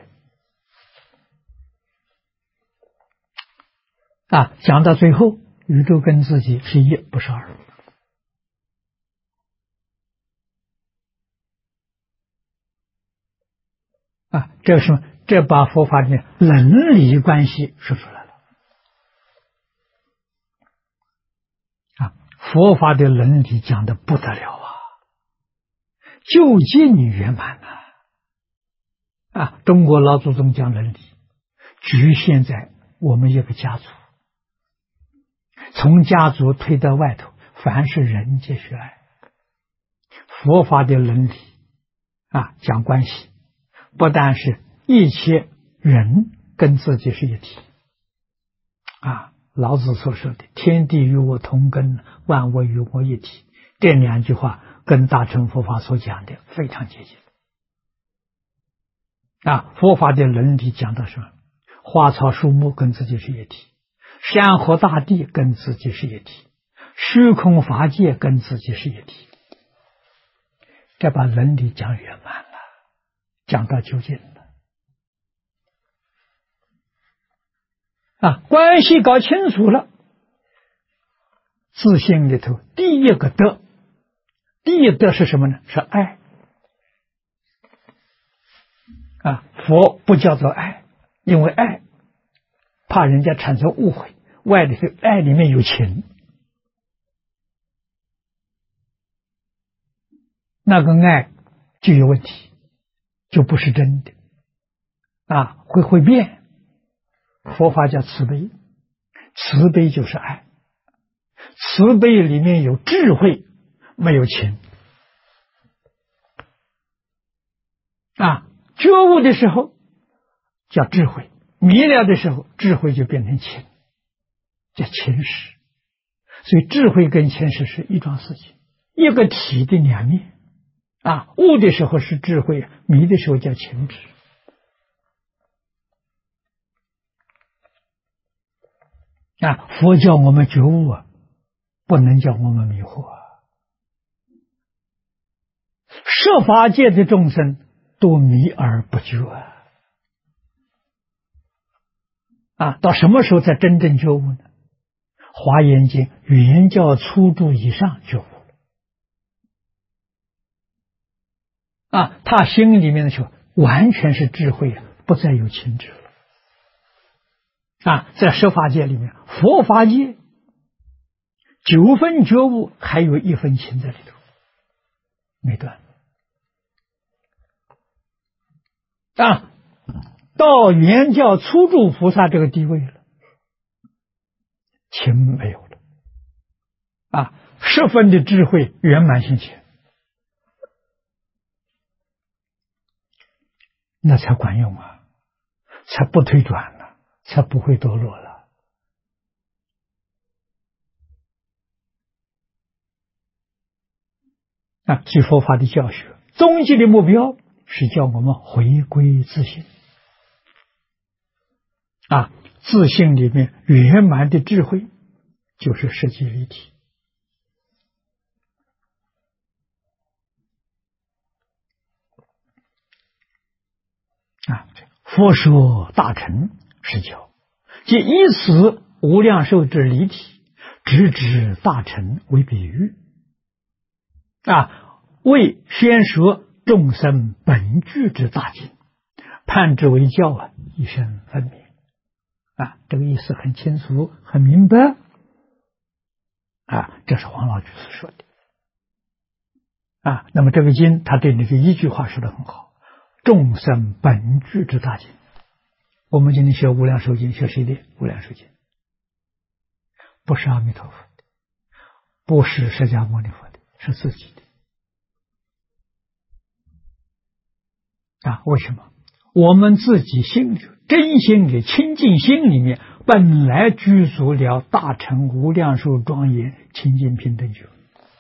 讲到最后，宇宙跟自己是一，不是二这是这把佛法的伦理关系说出来了佛法的伦理讲的不得了究竟圆满中国老祖宗讲伦理局限在我们一个家族，从家族推到外头，凡是人皆学爱。佛法的伦理讲关系，不但是一切人跟自己是一体老子所说的天地与我同根，万物与我一体，这两句话跟大乘佛法所讲的非常接近佛法的伦理讲到什么？花草树木跟自己是一体，山河大地跟自己是一体， 虚空法界跟自己是一体，这把伦理讲圆满了，讲到究竟了。关系搞清楚了，自性里头第一个德，第一德是什么呢？是爱。佛不叫做爱，因为爱怕人家产生误会，爱里面有情，那个爱就有问题，就不是真的会变。佛法叫慈悲，慈悲就是爱，慈悲里面有智慧，没有情觉悟的时候叫智慧，迷了的时候智慧就变成情，叫情识。所以智慧跟情识是一桩事情，一个体的两面悟的时候是智慧，迷的时候叫情执。佛教我们觉悟不能叫我们迷惑设法界的众生都迷而不觉到什么时候才真正觉悟呢？华严经原教初住以上觉悟他心里面的时候完全是智慧，不再有情执了在设法界里面，佛法界9分觉悟，还有1分情在里头，没断到原教初住菩萨这个地位了，情没有了10分的智慧圆满性情，那才管用才不退转了，才不会堕落了据佛法的教学，终极的目标是叫我们回归自性自性里面圆满的智慧就是实际立体佛说大乘是教，即以此无量寿之离体，直指大乘为比喻为宣说众生本具之大经，判之为教一生分明这个意思很清楚很明白这是黄老居士说的那么这个经他对你的一句话说得很好，众生本具之大经。我们今天学无量寿经，学谁的无量寿经？不是阿弥陀佛的，不是释迦牟尼佛的，是自己的为什么？我们自己心里真心里清净心里面本来具足了大乘无量寿庄严清净平等觉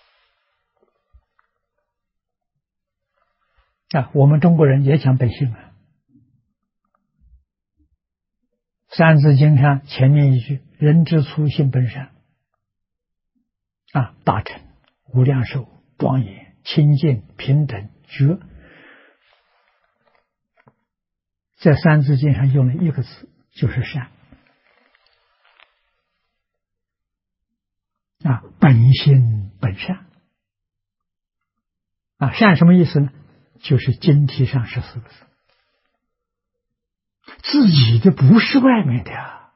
我们中国人也讲本性三字经上前面一句人之初性本善大乘无量寿庄严清净平等觉，在三字经上用了一个字，就是善本性本善善什么意思呢？就是经题上14个字，自己的不是外面的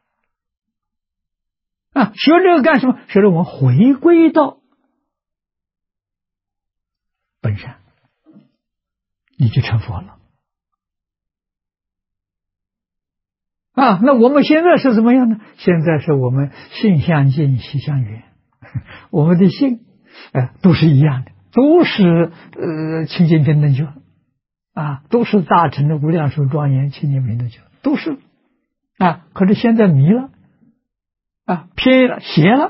学这个干什么？学着我们回归到本善，你就成佛了那我们现在是怎么样呢？现在是我们性相近习相远，我们的性都是一样的，都是清净平等觉都是大乘的无量寿庄严清净平等觉，都是可是现在迷了偏了邪了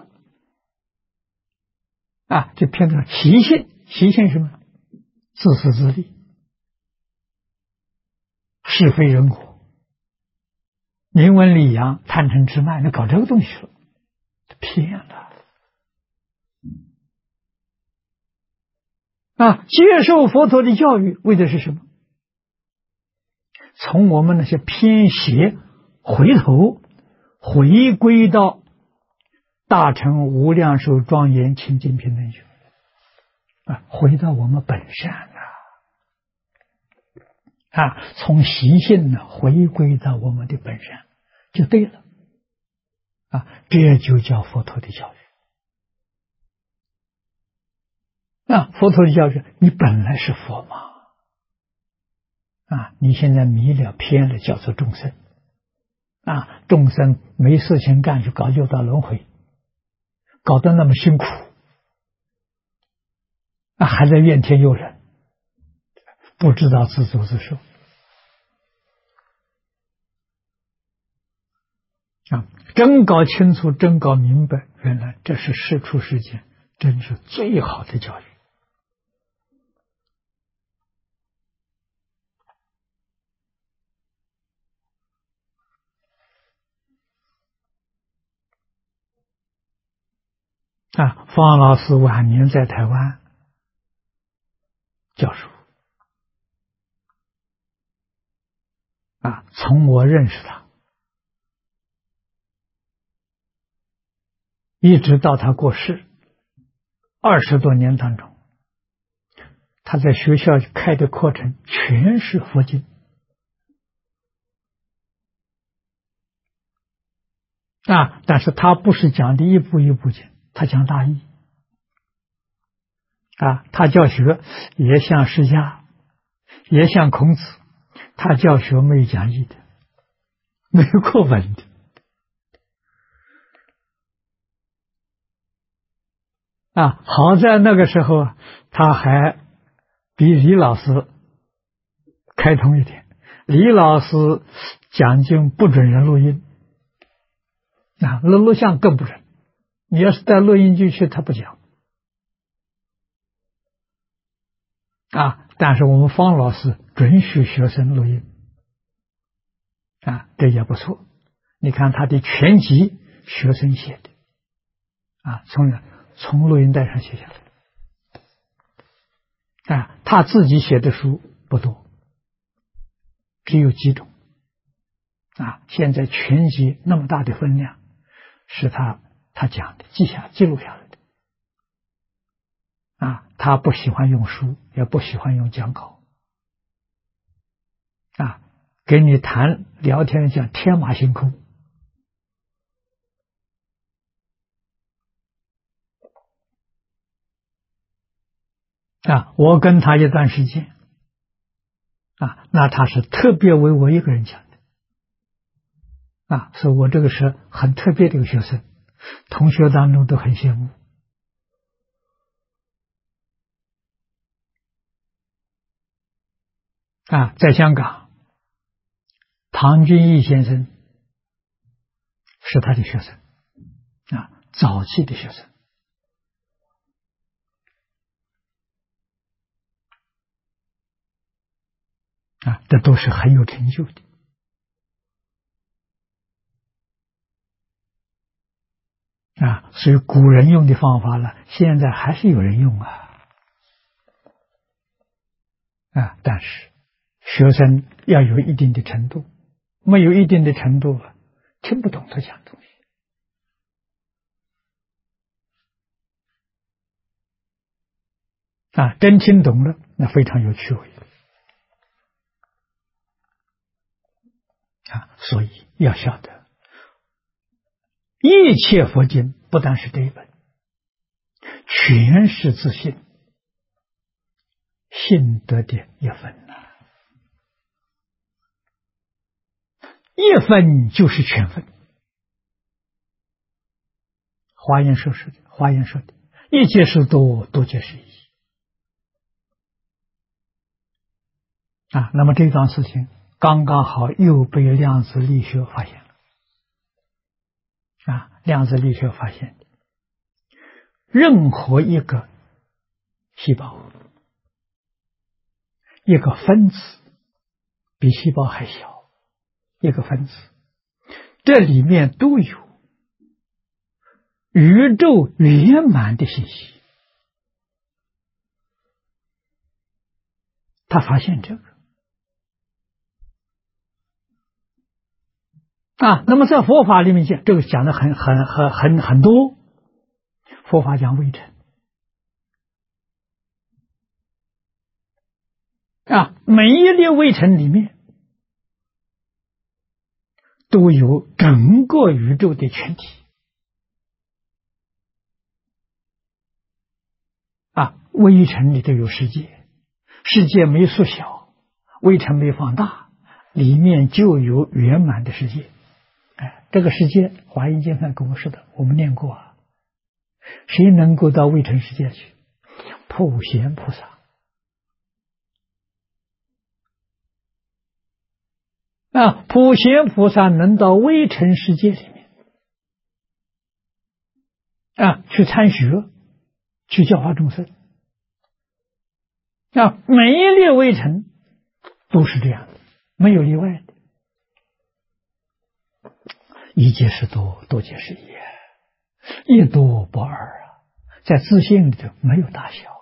就偏到习性。习性什么？自私自利，是非人我，名闻利养，贪嗔痴慢，那搞这个东西了，偏了接受佛陀的教育，为的是什么？从我们那些偏邪回头，回归到大乘无量寿庄严清净平等觉，回到我们本善从习性呢回归到我们的本善，就对了这就叫佛陀的教育佛陀的教育，你本来是佛嘛你现在迷了偏了，叫做众生众生没事情干就搞六道轮回，搞得那么辛苦还在怨天尤人，不知道自作自受真搞清楚，真搞明白，原来这是世出世间真是最好的教育方老师晚年在台湾教书从我认识他一直到他过世20多年当中，他在学校开的课程全是佛经但是他不是讲的一步一步讲，他讲大意他教学也像释迦，也像孔子，他教学没有讲义的，没有课本的好在那个时候他还比李老师开通一点，李老师讲经不准人录音录像更不准，你要是带录音机去他不讲但是我们方老师准许学生录音这也不错，你看他的全集学生写的从录音带上写下来他自己写的书不多，只有几种现在全集那么大的分量是他讲的记录下来的他不喜欢用书，也不喜欢用讲稿给你谈聊天讲天马行空我跟他一段时间那他是特别为我一个人讲的所以我这个是很特别的一个学生，同学当中都很羡慕在香港唐君毅先生是他的学生早期的学生这都是很有成就的所以古人用的方法呢，现在还是有人用但是学生要有一定的程度，没有一定的程度听不懂他讲东西真听懂了，那非常有趣味所以要晓得一切佛经不但是这一本，全是自信信得的一分一分就是全分。华严说的一皆是多，多皆是一那么这桩事情刚刚好又被量子力学发现了量子力学发现任何一个细胞一个分子比细胞还小一个分子，这里面都有宇宙圆满的信息他发现这个啊。那么在佛法里面讲，这个讲的很多。佛法讲微尘啊，每一粒微尘里面都有整个宇宙的全体啊。微尘里头有世界，世界没缩小，微尘没放大，里面就有圆满的世界。哎，这个世界华严经上跟我说的，我们念过啊。谁能够到微尘世界去？普贤菩萨啊，普贤菩萨能到微尘世界里面啊，去参学，去教化众生啊。每一粒微尘都是这样的，没有例外的。一即是多，多即是一，一多不二啊。在自性里头没有大小，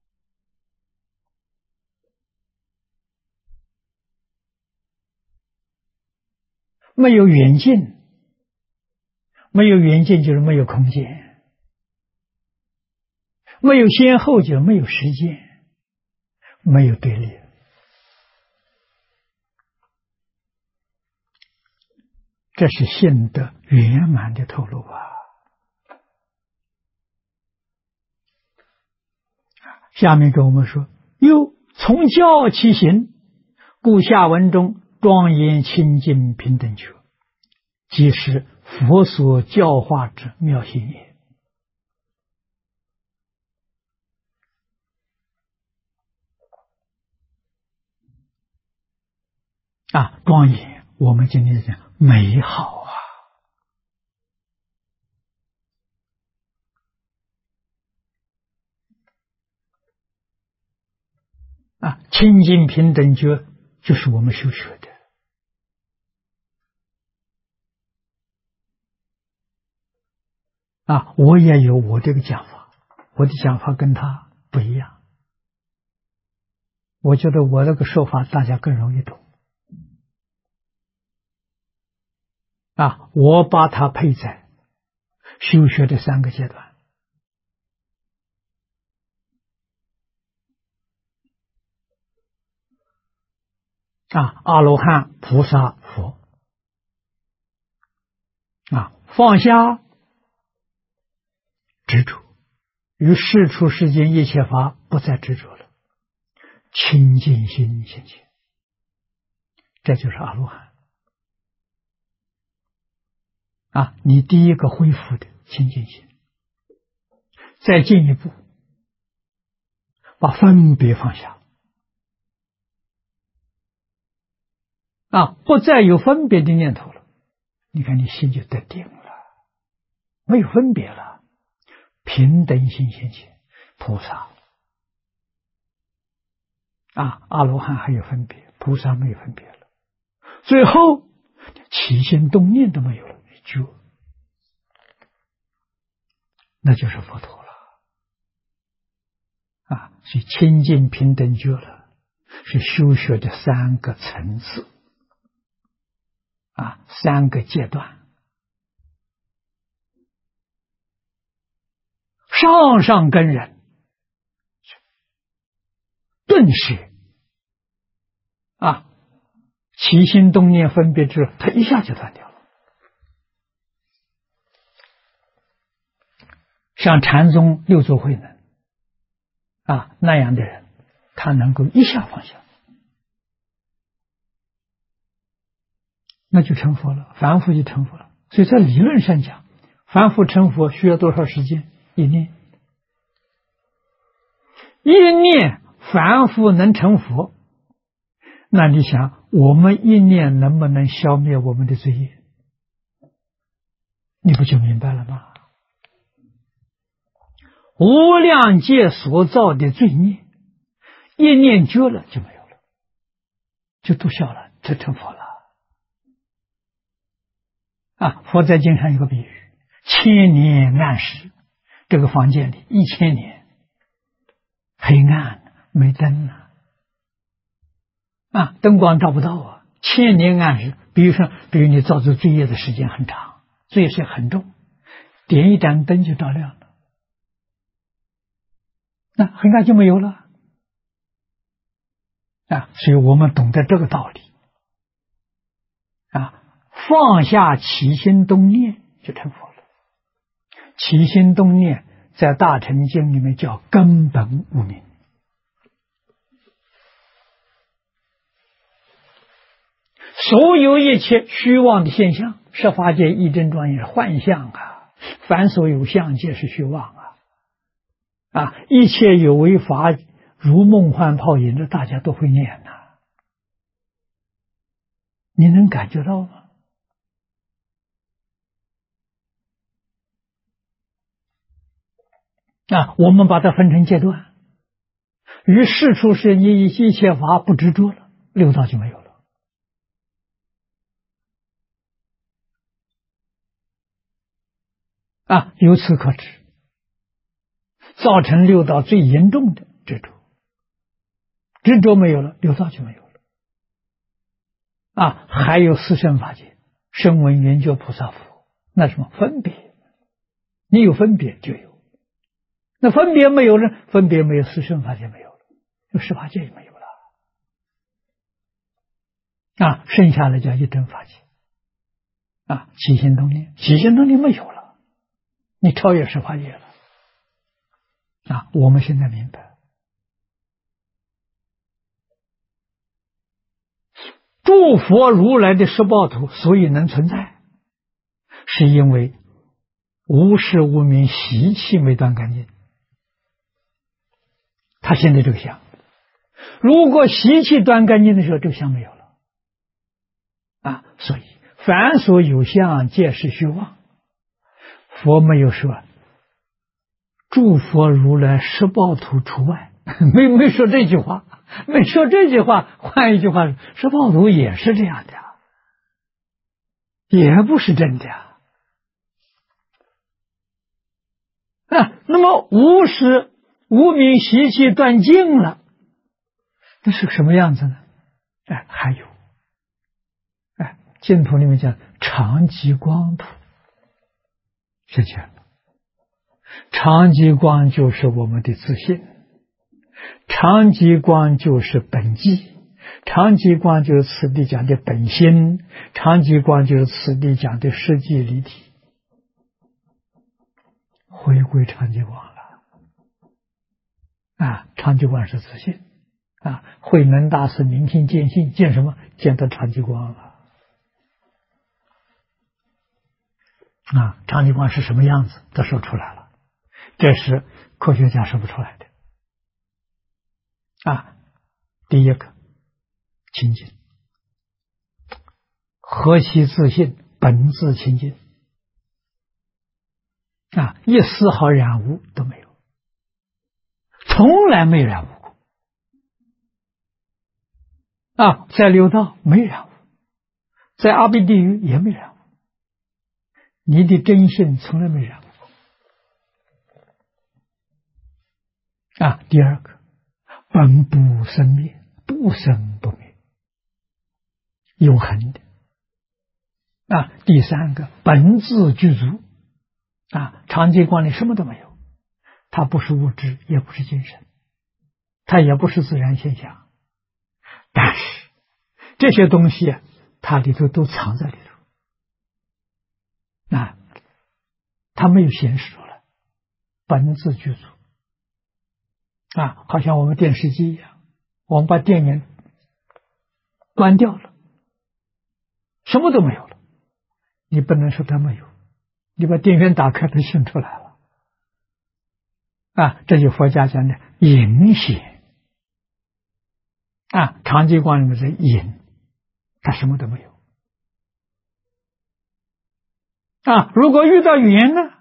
没有远近，没有远近就是没有空间，没有先后就是没有时间，没有对立。这是性德圆满的透露啊。下面跟我们说，又从教起行，故下文中庄严清净平等觉，即是佛所教化之妙行也。啊，庄严，我们今天讲美好啊，清净平等觉就是我们修学的啊。我也有我这个讲法，我的讲法跟他不一样，我觉得我那个说法大家更容易懂啊。我把它配在修学的3个阶段啊，阿罗汉、菩萨、佛啊，放下执着，于世出世间一切法不再执着了，清净心现前，这就是阿罗汉啊。你第一个恢复的清净心，再进一步把分别放下啊，不再有分别的念头了，你看你心就得定了，没有分别了，平等心现前。菩萨啊，阿罗汉还有分别，菩萨没有分别了，最后起心动念都没有了，觉，那就是佛陀了啊。所以清净平等觉了，是修学的3个层次啊，3个阶段，上上根人顿时啊，起心动念分别之后，他一下就断掉了。像禅宗六祖慧能啊那样的人，他能够一下放下，那就成佛了，凡夫就成佛了。所以在理论上讲，凡夫成佛需要多少时间？一念，一念凡夫能成佛，那你想我们一念能不能消灭我们的罪业？你不就明白了吗？无量界所造的罪孽，一念绝了就没有了，就都消了，就成佛了啊。佛在经上有个比喻，1000年暗时，这个房间里1000年黑暗没灯了啊，灯光照不到啊，千年暗时。比如你造作罪业的时间很长，罪业很重，点一盏灯就照亮了，那很快就没有了啊。所以我们懂得这个道理啊，放下起心动念就成佛了。起心动念在大乘经里面叫根本无明。所有一切虚妄的现象，十法界一真庄严幻象啊，凡所有相皆是虚妄啊！一切有为法如梦幻泡影的，大家都会念呐，你能感觉到吗？啊，我们把它分成阶段，于世出世你一切法不执着了，六道就没有了。啊，由此可知，造成六道最严重的执着，执着没有了，六道就没有了。啊，还有四圣法界，声闻缘觉菩萨佛，那什么分别？你有分别就有，那分别没有呢？分别没有，四圣法界没有了，有十法界也没有了。啊，剩下的叫一真法界。啊，起心动念，起心动念没有了，你超越十法界了。啊，我们现在明白，诸佛如来的十报图所以能存在，是因为无始无明习气没断干净。他现在这个相，如果习气断干净的时候，这个相没有了。啊，所以凡所有相，皆是虚妄。佛没有说诸佛如来十报图除外，没说这句话，没说这句话。换一句话，十报图也是这样的，也不是真的啊。那么无始无明习气断尽了，那是什么样子呢？还有，净土里面讲常寂光土，是这样的。常寂光就是我们的自信，常寂光就是本寂，常寂光就是此地讲的本心，常寂光就是此地讲的实际离体，回归常寂光了。啊，常寂光是自信啊，慧能大师明心见性，见什么？见到常寂光了。啊，常寂光是什么样子都说出来了，这是科学家说不出来的。啊，第一个清净，何其自信，本自清净。啊，一丝毫染污都没有，从来没染污过。啊，在六道没染污，在阿鼻地狱也没染污。你的真性从来没染污过。啊，第二个本不生灭，不生不灭，永恒的。啊，第三个本自具足。啊，常寂光里什么都没有，它不是物质，也不是精神，它也不是自然现象，但是这些东西它里头都藏在里头。啊，它没有显示出来，本自具足。啊，好像我们电视机一样，我们把电源关掉了，什么都没有了，你不能说它没有，你把电源打开，它显出来了。啊，这就佛家讲的隐显。啊，常寂光里面是隐，它什么都没有。啊，如果遇到缘呢，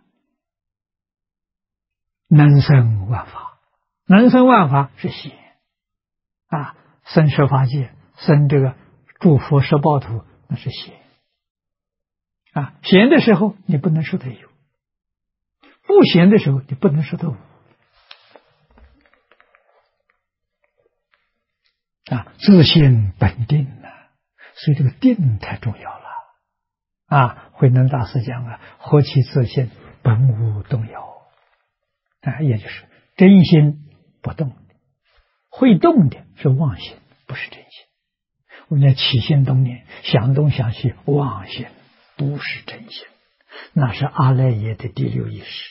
能生万法，能生万法是显。啊，生十法界，生这个诸佛十报图，那是显。啊，显的时候你不能说它有，不显的时候你不能说它无。 自性本定呢，所以这个定太重要了慧能大师讲何其自性，本无动摇也就是真心不动，会动的是妄心，不是真心。我们讲起心动念，想东想西，妄心不是真心，那是阿赖耶的第六意识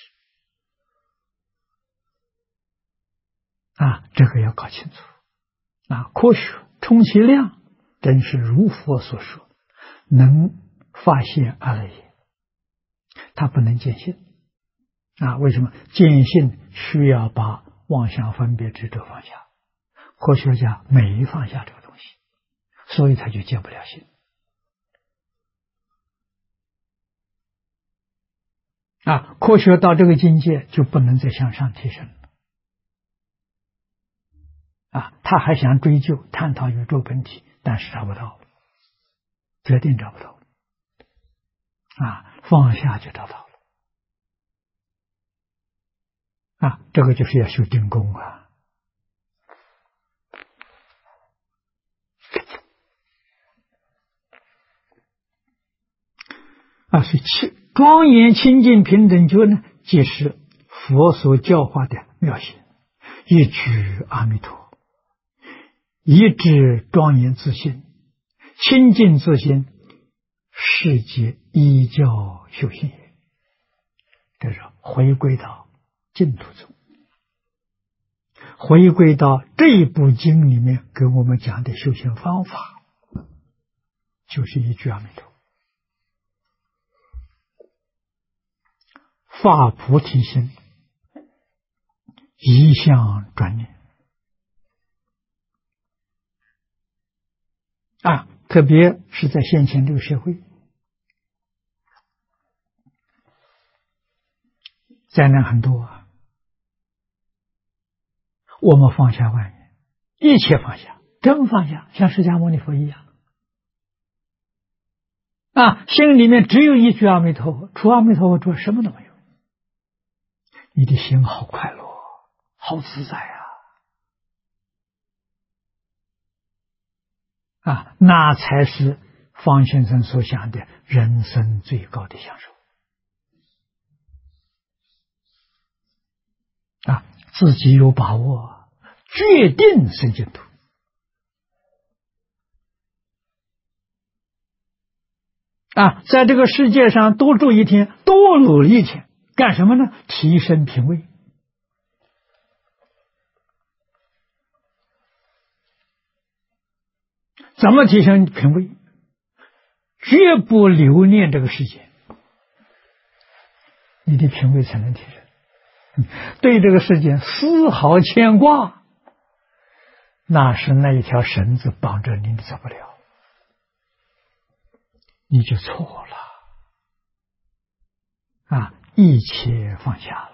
这个要搞清楚科学充其量真是如佛所说，能发现阿赖耶，他不能见性为什么？见性需要把妄想分别执着放下，科学家没放下这个东西，所以他就见不了性科学到这个境界就不能再向上提升了他还想追究探讨宇宙本体，但是找不到，决定找不到放下就找到了这个就是要修定功所以庄严清净平等觉呢，即是佛所教化的妙行，一举阿弥陀，一致庄严自性，清净自性，世界依教修行也。这是回归到净土中，回归到这一部经里面给我们讲的修行方法，就是一句阿弥陀，发菩提心，一向专念特别是在现前这个社会，灾难很多我们放下万缘，一切放下，真放下，像释迦牟尼佛一样心里面只有一句阿弥陀佛，除阿弥陀佛之外什么都没有，你的心好快乐，好自在那才是方先生所想的人生最高的享受自己有把握，决定生净土在这个世界上多住一天，多努力一天，干什么呢？提升品位怎么提升品位？绝不留恋这个世界，你的品位才能提升。对这个世界丝毫牵挂，那是那一条绳子绑着你，你走不了，你就错了一切放下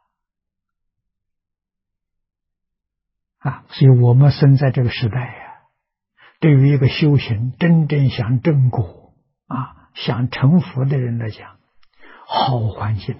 了所以我们生在这个时代对于一个修行真正想正果想成佛的人来讲，好环境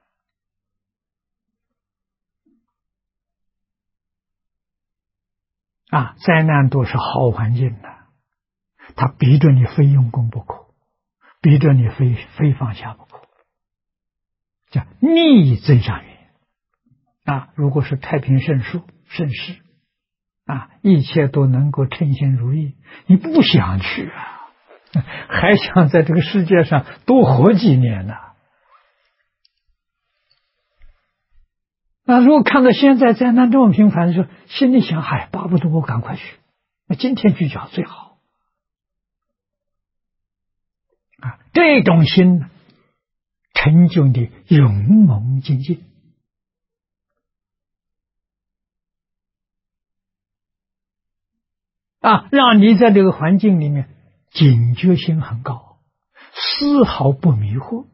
灾难都是好环境他逼着你非用功不可，逼着你非放下不可，叫逆增上缘如果是太平盛世一切都能够称心如意，你不想去还想在这个世界上多活几年如果看到现在灾难这么频繁的时候，心里想巴不得我赶快去，那今天去讲最好这种心成就的勇猛精进让你在这个环境里面警觉性很高，丝毫不迷惑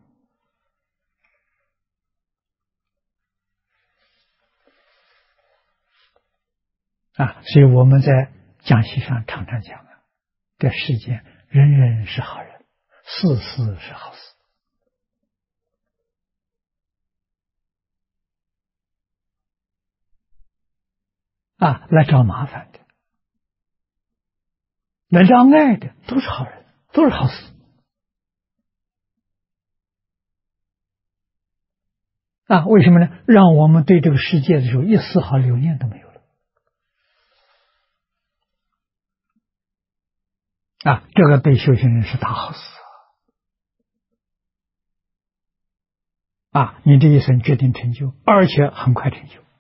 所以我们在讲席上常常讲这世间人人是好人，事事是好事来找麻烦的来让爱的都是好人，都是好事啊！为什么呢？让我们对这个世界的时候一丝毫留念都没有了啊！这个对修行人是大好事啊！你这一生决定成就，而且很快成就。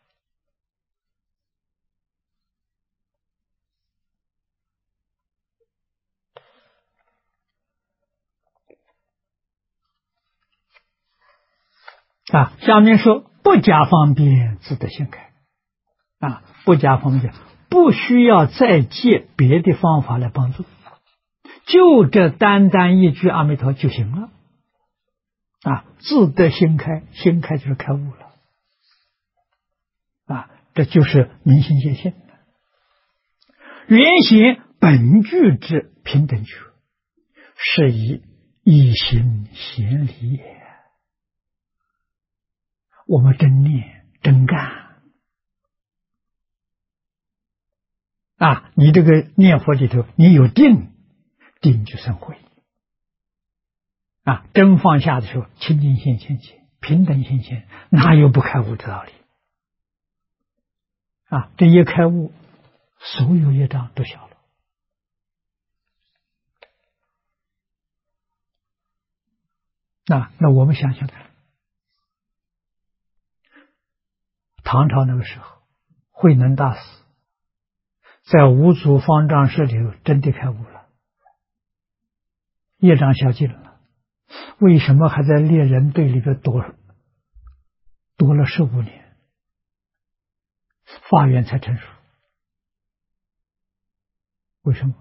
啊，下面说不加方便，自得性开。啊，不加方便，不需要再借别的方法来帮助，就这单单一句阿弥陀就行了。啊，自得心开，心开就是开悟了。啊，这就是明心见性。原先本具之平等觉，是以一心显理也。我们真念真干啊！你这个念佛里头，你有定，定就生慧啊！真放下的时候，清净心现前，平等心现，哪有不开悟的道理啊？这一开悟，所有业障都消了。那我们想想看，唐朝那个时候，慧能大师在五祖方丈室里头真的开悟了，业障消尽了。为什么还在猎人队里边躲了15年，法缘才成熟？为什么？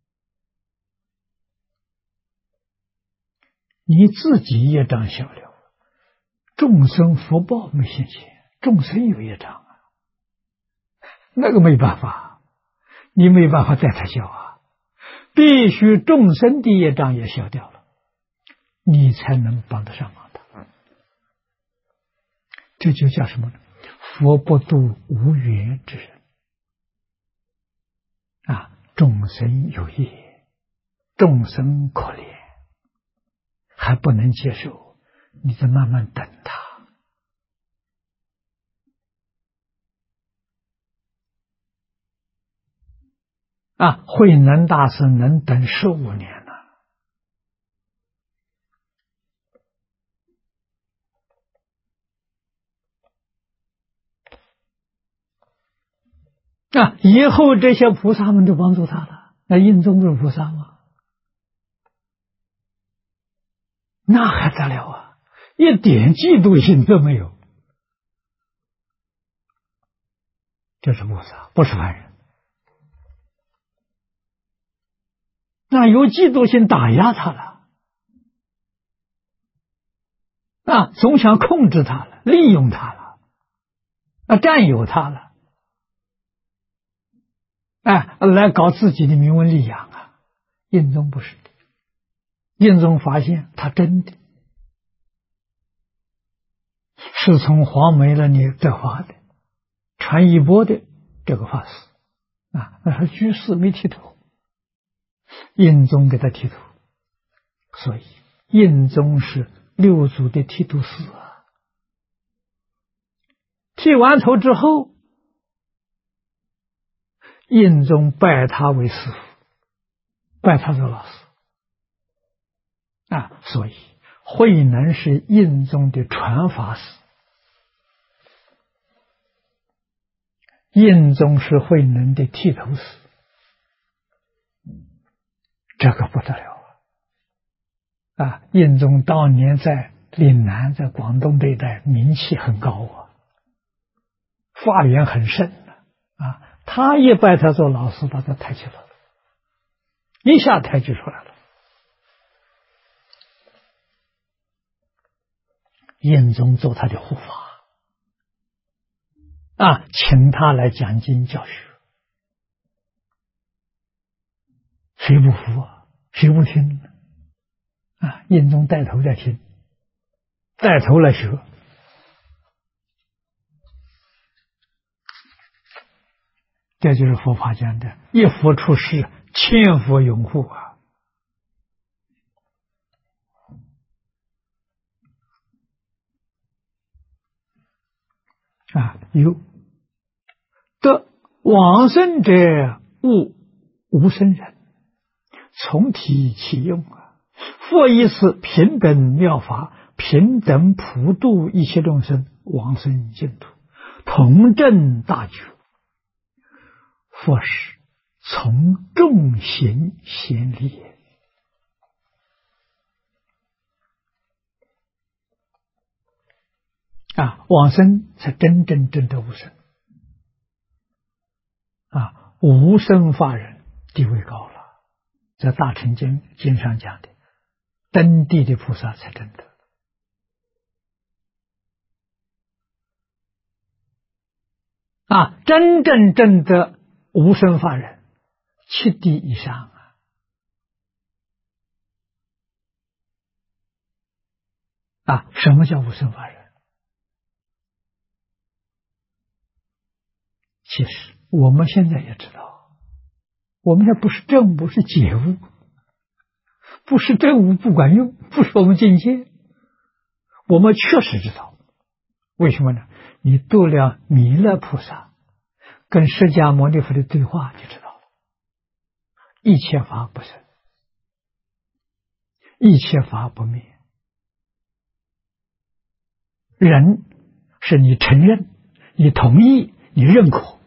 你自己业障消了，众生福报没现前，众生有业障啊，那个没办法，你没办法带他消啊，必须众生的业障也消掉了，你才能帮得上忙的。这就叫什么呢？佛不度无缘之人啊！众生有业，众生可怜，还不能接受，你再慢慢等他。啊，慧能大师能等15年了。以后这些菩萨们都帮助他了。那印宗不是菩萨吗？那还得了啊！一点嫉妒心都没有。这是菩萨，不是凡人。那有嫉妒心打压他了，总想控制他了，利用他了，占有他了，来搞自己的名闻利养啊！印宗不是的，印宗发现他真的是从黄梅那里得法的，传一钵的这个法师那是居士没剃头，印宗给他剃头，所以印宗是六祖的剃度师啊。剃完头之后，印宗拜他为师父，拜他做老师所以慧能是印宗的传法师，印宗是慧能的剃头师，这个不得了印宗当年在岭南，在广东这一带名气很高法缘很盛他一拜他做老师，把他抬起来了，一下抬举出来了。印宗做他的护法请他来讲经教学，谁不服谁不听印宗带头在听，带头来学。这就是佛法讲的，一佛出世， 千佛拥护啊！有得往生者悟无生人，从体起用啊！复以此平等妙法，平等普度一切众生，往生净土，同证大觉。佛是从众行显理也。往生才真正的无生无生法人地位高了，在大乘经上讲的，登地的菩萨才真的真正的无生法人7地以上什么叫无生法人？其实我们现在也知道，我们现在不是证悟，是解悟，不是证悟不管用，不是我们境界，我们确实知道。为什么呢？你度了弥勒菩萨跟释迦牟尼佛的对话就知道了，一切法不生，一切法不灭。人是你承认，你同意，你认可，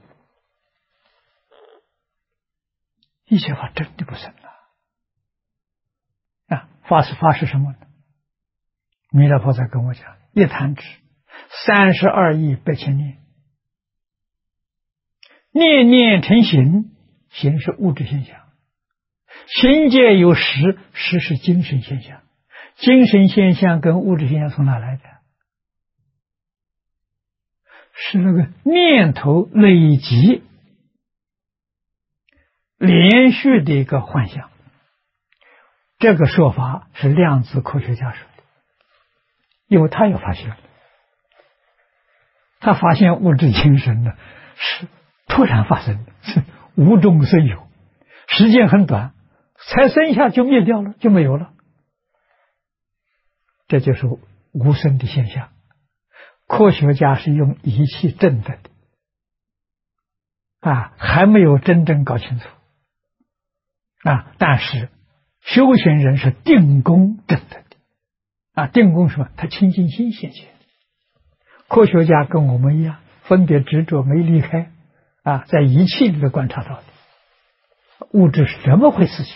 一切法真的不生法是什么呢？弥勒菩萨跟我讲，一弹指32亿8千念，念念成形，形是物质现象，形界有识，识是精神现象，精神现象跟物质现象从哪来的？是那个念头累积连续的一个幻象。这个说法是量子科学家说的，因为他也发现了，他发现物质精神呢是突然发生的，是无中生有，时间很短，才生下就灭掉了，就没有了。这就是无生的现象。科学家是用仪器证得的还没有真正搞清楚但是修行人是定功证得的定功什么？他清净心现前。科学家跟我们一样，分别执着没离开在仪器里头观察到的物质是怎么回事情。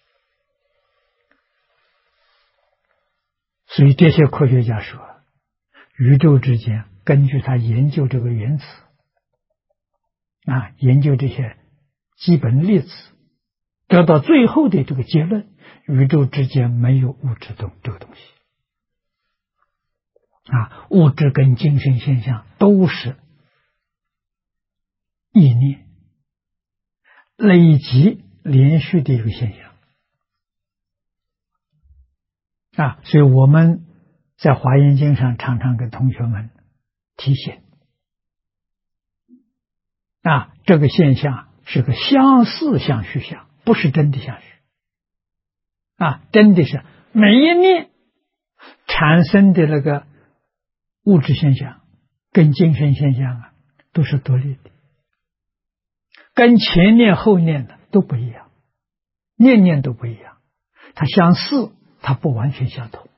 所以这些科学家说，宇宙之间根据他研究这个原子研究这些基本粒子，得到最后的这个结论，宇宙之间没有物质这个东西物质跟精神现象都是意念累积连续的一个现象所以我们在华严经上常常跟同学们提醒这个现象是个相似相续相，不是真的相续真的是每一念产生的那个物质现象跟精神现象都是独立的，跟前念后念的都不一样，念念都不一样，它相似，它不完全相同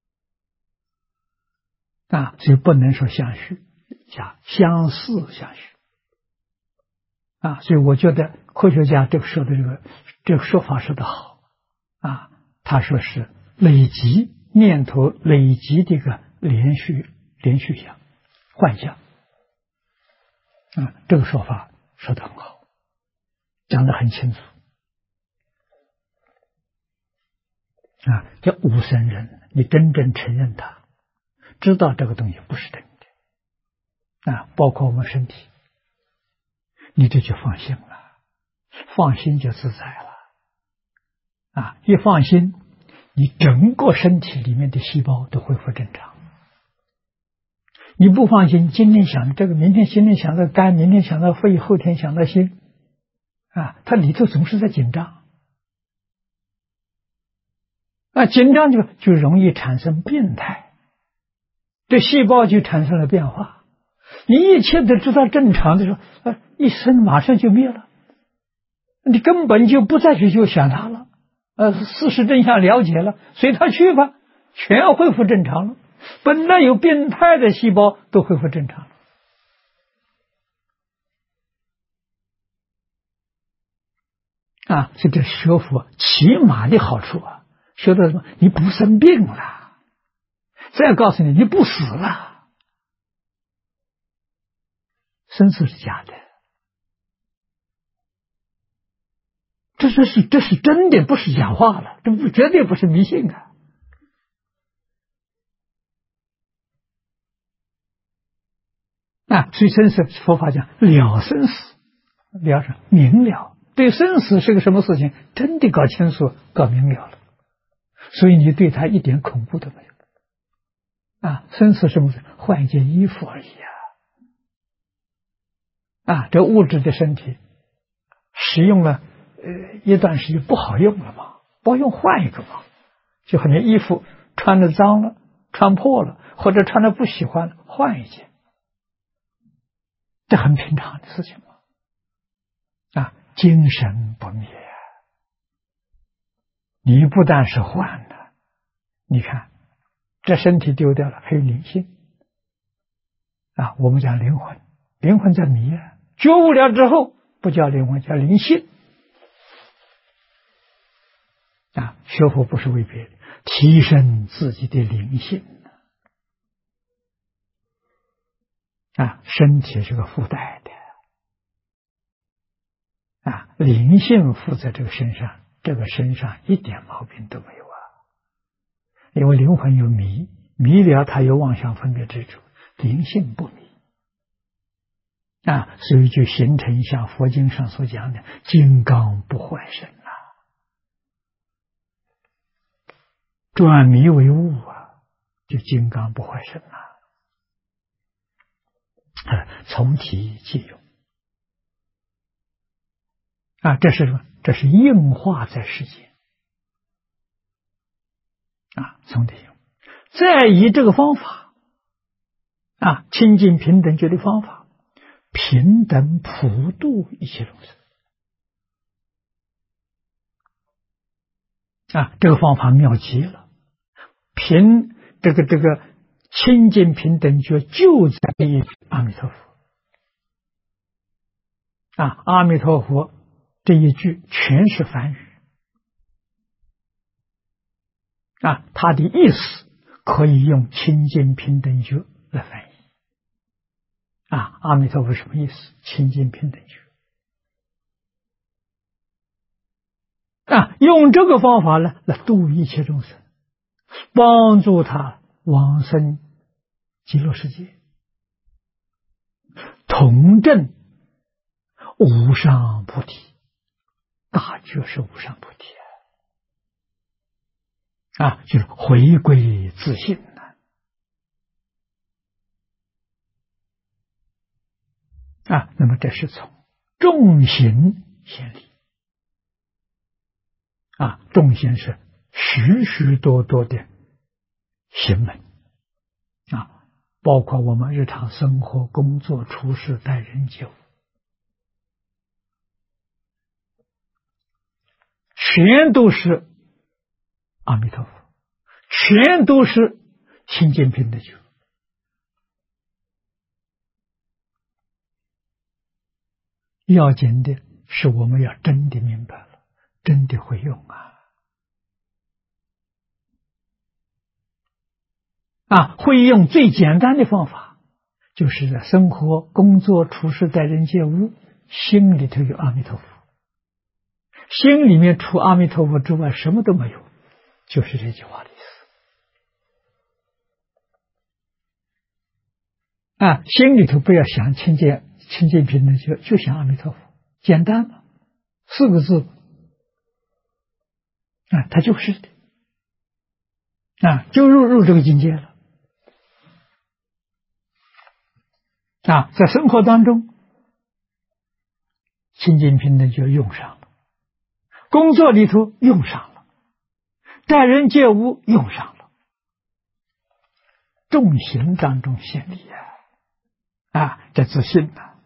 所以不能说相续，讲相似相续所以我觉得科学家这个说的这个说法说得好他说是累积念头累积的一个连续相幻象这个说法说得很好，讲得很清楚叫无生人，你真正承认他，知道这个东西不是真的包括我们身体，你这就放心了，放心就自在了一放心，你整个身体里面的细胞都恢复正常。你不放心，今天想这个，明天心里想到肝，明天想到肺，后天想到心它里头总是在紧张紧张就容易产生病态，这细胞就产生了变化。你一切都知道正常的时候，一生马上就灭了，你根本就不再去想它了。事实真相了解了，随它去吧，全恢复正常了。本来有病态的细胞都恢复正常了。所以这学佛起码的好处学到什么？你不生病了，再告诉你，你不死了。生死是假的，这是真的，不是假话了，这绝对不是迷信所以生死佛法讲了生死，了是明了，对生死是个什么事情，真的搞清楚搞明了了，所以你对他一点恐怖都没有生死什么事？换一件衣服而已这物质的身体使用了一段时间不好用了嘛，不好用换一个嘛，就好像衣服穿的脏了，穿破了，或者穿的不喜欢了，换一件，这很平常的事情嘛精神不灭你不但是换了，你看这身体丢掉了，还有灵性我们讲灵魂，灵魂在迷觉悟了之后不叫灵魂，叫灵性学佛不是为别的，提升自己的灵性身体是个附带的灵性附在这个身上，这个身上一点毛病都没有因为灵魂有迷了，它有妄想分别之处，灵性不迷所以就形成像佛经上所讲的金刚不坏身转迷为悟就金刚不坏身从体即用这是什么？这是应化在世间从体用。再以这个方法清净平等觉的方法，平等普度一切众生这个方法妙极了。这个清净平等觉就在于阿弥陀佛阿弥陀佛这一句全是梵语它的意思可以用清净平等觉来翻译阿弥陀佛什么意思？清净平等觉用这个方法呢来度一切众生，帮助他往生极乐世界，同证无上菩提，大觉是无上菩提就是回归自信那么这是从众行显理众行是许许多多的行门包括我们日常生活、工作、处事、待人接物，全都是阿弥陀佛，全都是清净平等觉。要紧的是我们要真的明白了，真的会用会用最简单的方法，就是在生活、工作、处事、待人接物，心里头有阿弥陀佛，心里面除阿弥陀佛之外什么都没有，就是这句话的意思心里头不要想清净平等觉，就想阿弥陀佛，简单嘛，4个字它就是的就入这个境界了在生活当中清净平等觉用上了，工作里头用上了， 待人接物用上了，众行当中显理这自信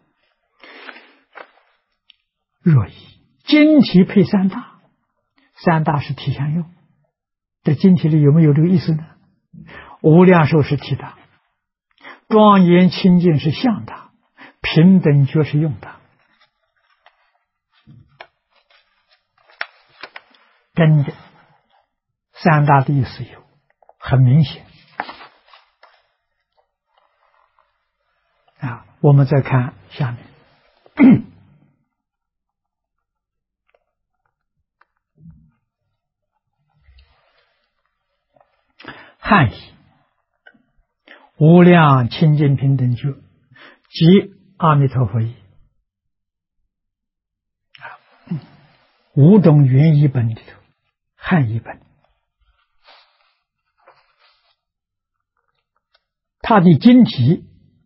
若以经体配三大，三大是体相用，在经体里有没有这个意思呢？无量寿是体大，庄严清净是相大，平等觉是用大。真的，三大的意思有很明显我们再看下面汉译无量清净平等觉即阿弥陀佛译五种原译本里头汉译本，它的经题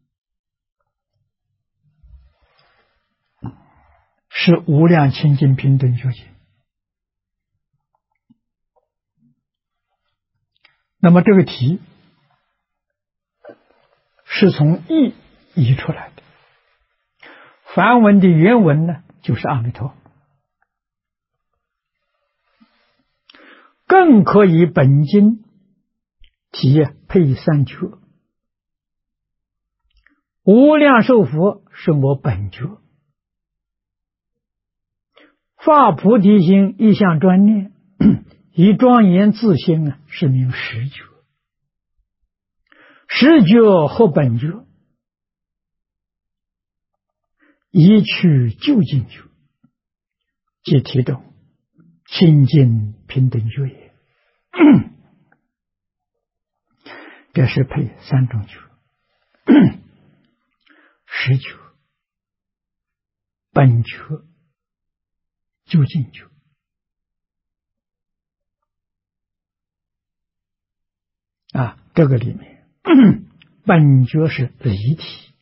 是无量清净平等觉经。那么这个题是从译译出来的，梵文的原文呢就是阿弥陀，更可以本经题配三觉。无量寿佛是我本觉，发菩提心一向专念，以庄严自性是名实觉，实觉或本觉，一去究竟觉，即体中清净平等觉也。这是配三种觉，实觉、本觉、究竟觉。这个里面本觉是离体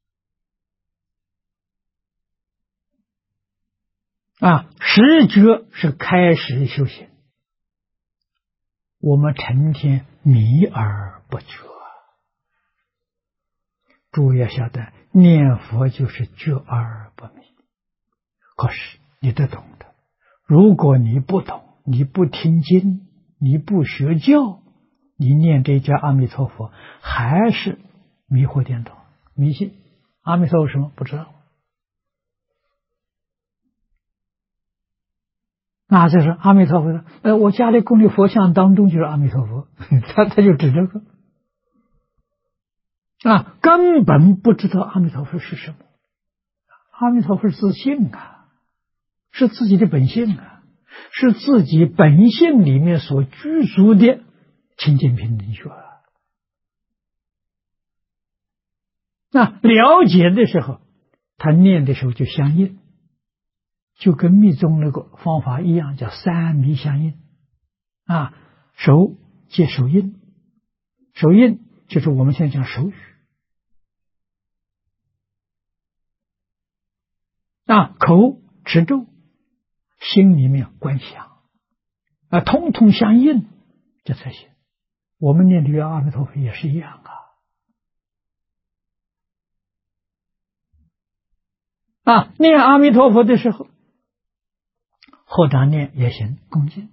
实觉是开始修行。我们成天迷而不觉，诸位要晓得，念佛就是觉而不迷。可是你得懂的，如果你不懂，你不听经，你不学教，你念这家阿弥陀佛还是迷惑颠倒，迷信。阿弥陀佛什么不知道，就是阿弥陀佛的，我家里供的佛像当中就是阿弥陀佛，他就指这个根本不知道阿弥陀佛是什么。阿弥陀佛是自性是自己的本性是自己本性里面所居住的清净平等觉了解的时候，他念的时候就相应，就跟密宗那个方法一样，叫三密相应手接手印，手印就是我们现在讲手语口持咒，心里面观想通通相应，这才行。我们念的阿弥陀佛也是一样念阿弥陀佛的时候，合掌念也行，恭敬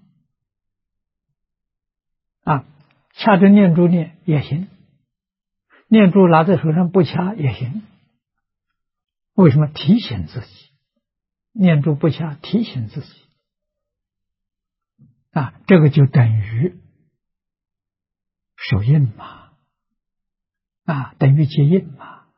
掐着念珠念也行，念珠拿在手上不掐也行。为什么？提醒自己，念珠不掐，提醒自己这个就等于手印等于接印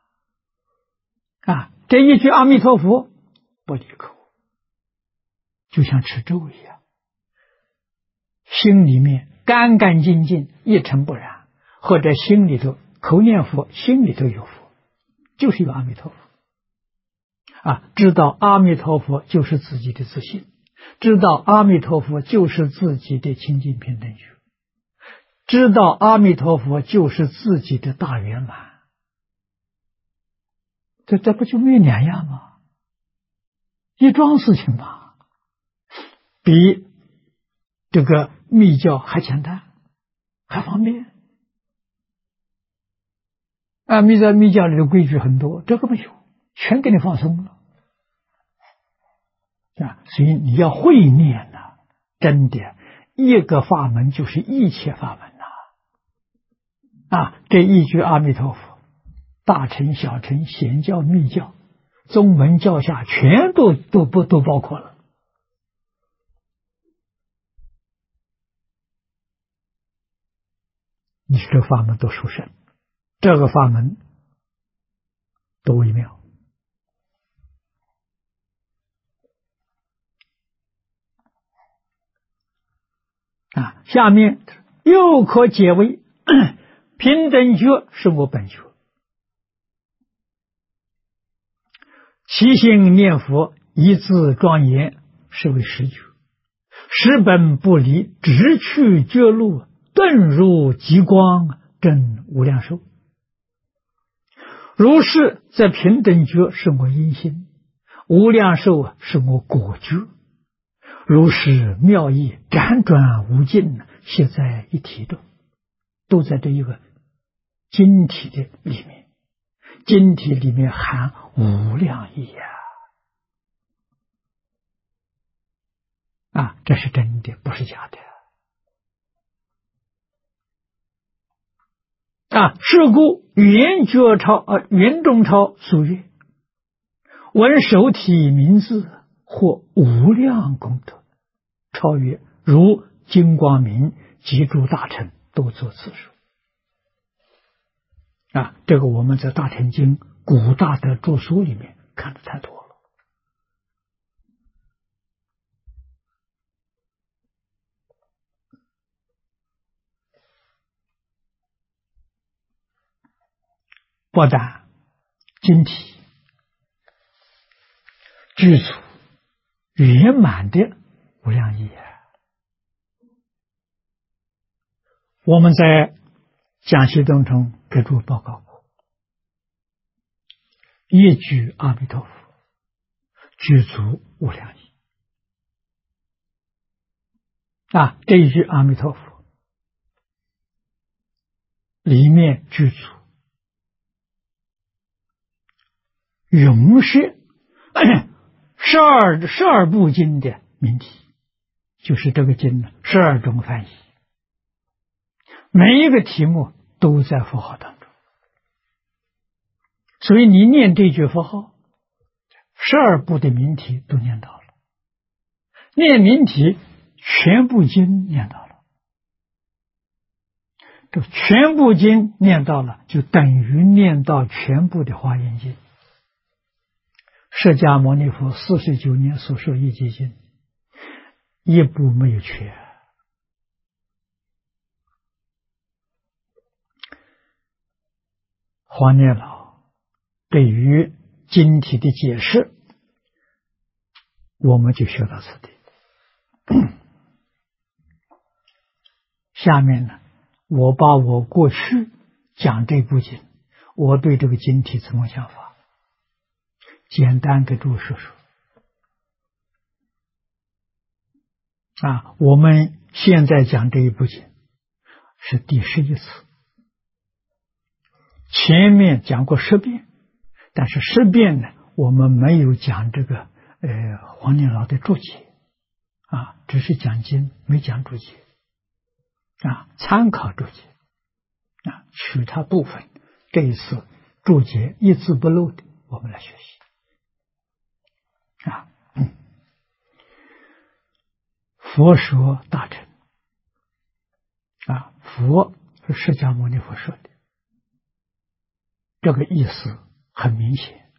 这一句阿弥陀佛不离口，就像持咒一样，心里面干干净净，一尘不染，或者心里头口念佛，心里头有佛，就是有阿弥陀佛知道阿弥陀佛就是自己的自性，知道阿弥陀佛就是自己的清净平等觉，知道阿弥陀佛就是自己的大圆满，这不就没有两样吗？一桩事情比这个密教还简单，还方便。密教里的规矩很多，这个没有，全给你放松了。所以你要会念呐，真的，一个法门就是一切法门呐。这一句阿弥陀佛，大乘、小乘、显教、密教、宗门教下，全都包括了。你这个法门多殊胜，这个法门多微妙。下面又可解为平等觉是我本觉，其心念佛一字庄严是为实觉，实本不离，直去觉路，顿入极光，证无量寿。如是在平等觉是我因心，无量寿是我果觉。如是妙义辗转无尽，现在一体中，都在这一个经体的里面。经体里面含无量义这是真的，不是假的。是故袁仲超所曰：闻手体名字，获无量功德。超越如金光明及诸大乘都作此说。这个我们在大乘经古大德著书里面看的太多了。不但经体具足圆满的无量义我们在讲习当中给诸位报告过，一句阿弥陀佛具足无量义这一句阿弥陀佛里面具足永世十二部经的名题，就是这个经呢12种翻译，每一个题目都在佛号当中，所以你念这句佛号，12部的名题都念到了，念名题全部经念到了，这全部经念到了，就等于念到全部的华严经。释迦牟尼佛49年所说一切经，一部没有缺。黄念老对于经体的解释，我们就学到此地。下面呢，我把我过去讲这部经，我对这个经体怎么想法，简单给诸位说说。我们现在讲这一部经是第11次，前面讲过10遍，但是10遍呢，我们没有讲这个黄念老的注解只是讲经，没讲注解参考注解取它部分。这一次注解一字不漏的，我们来学习佛说大乘佛是释迦牟尼佛说的，这个意思很明显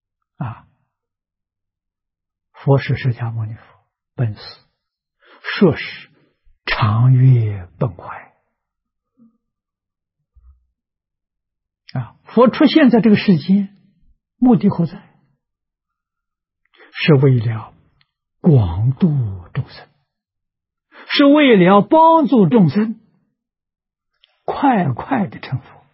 佛是释迦牟尼佛本师，说是常悦本怀佛出现在这个世间，目的何在？是为了广度众生，是为了帮助众生快快的成佛。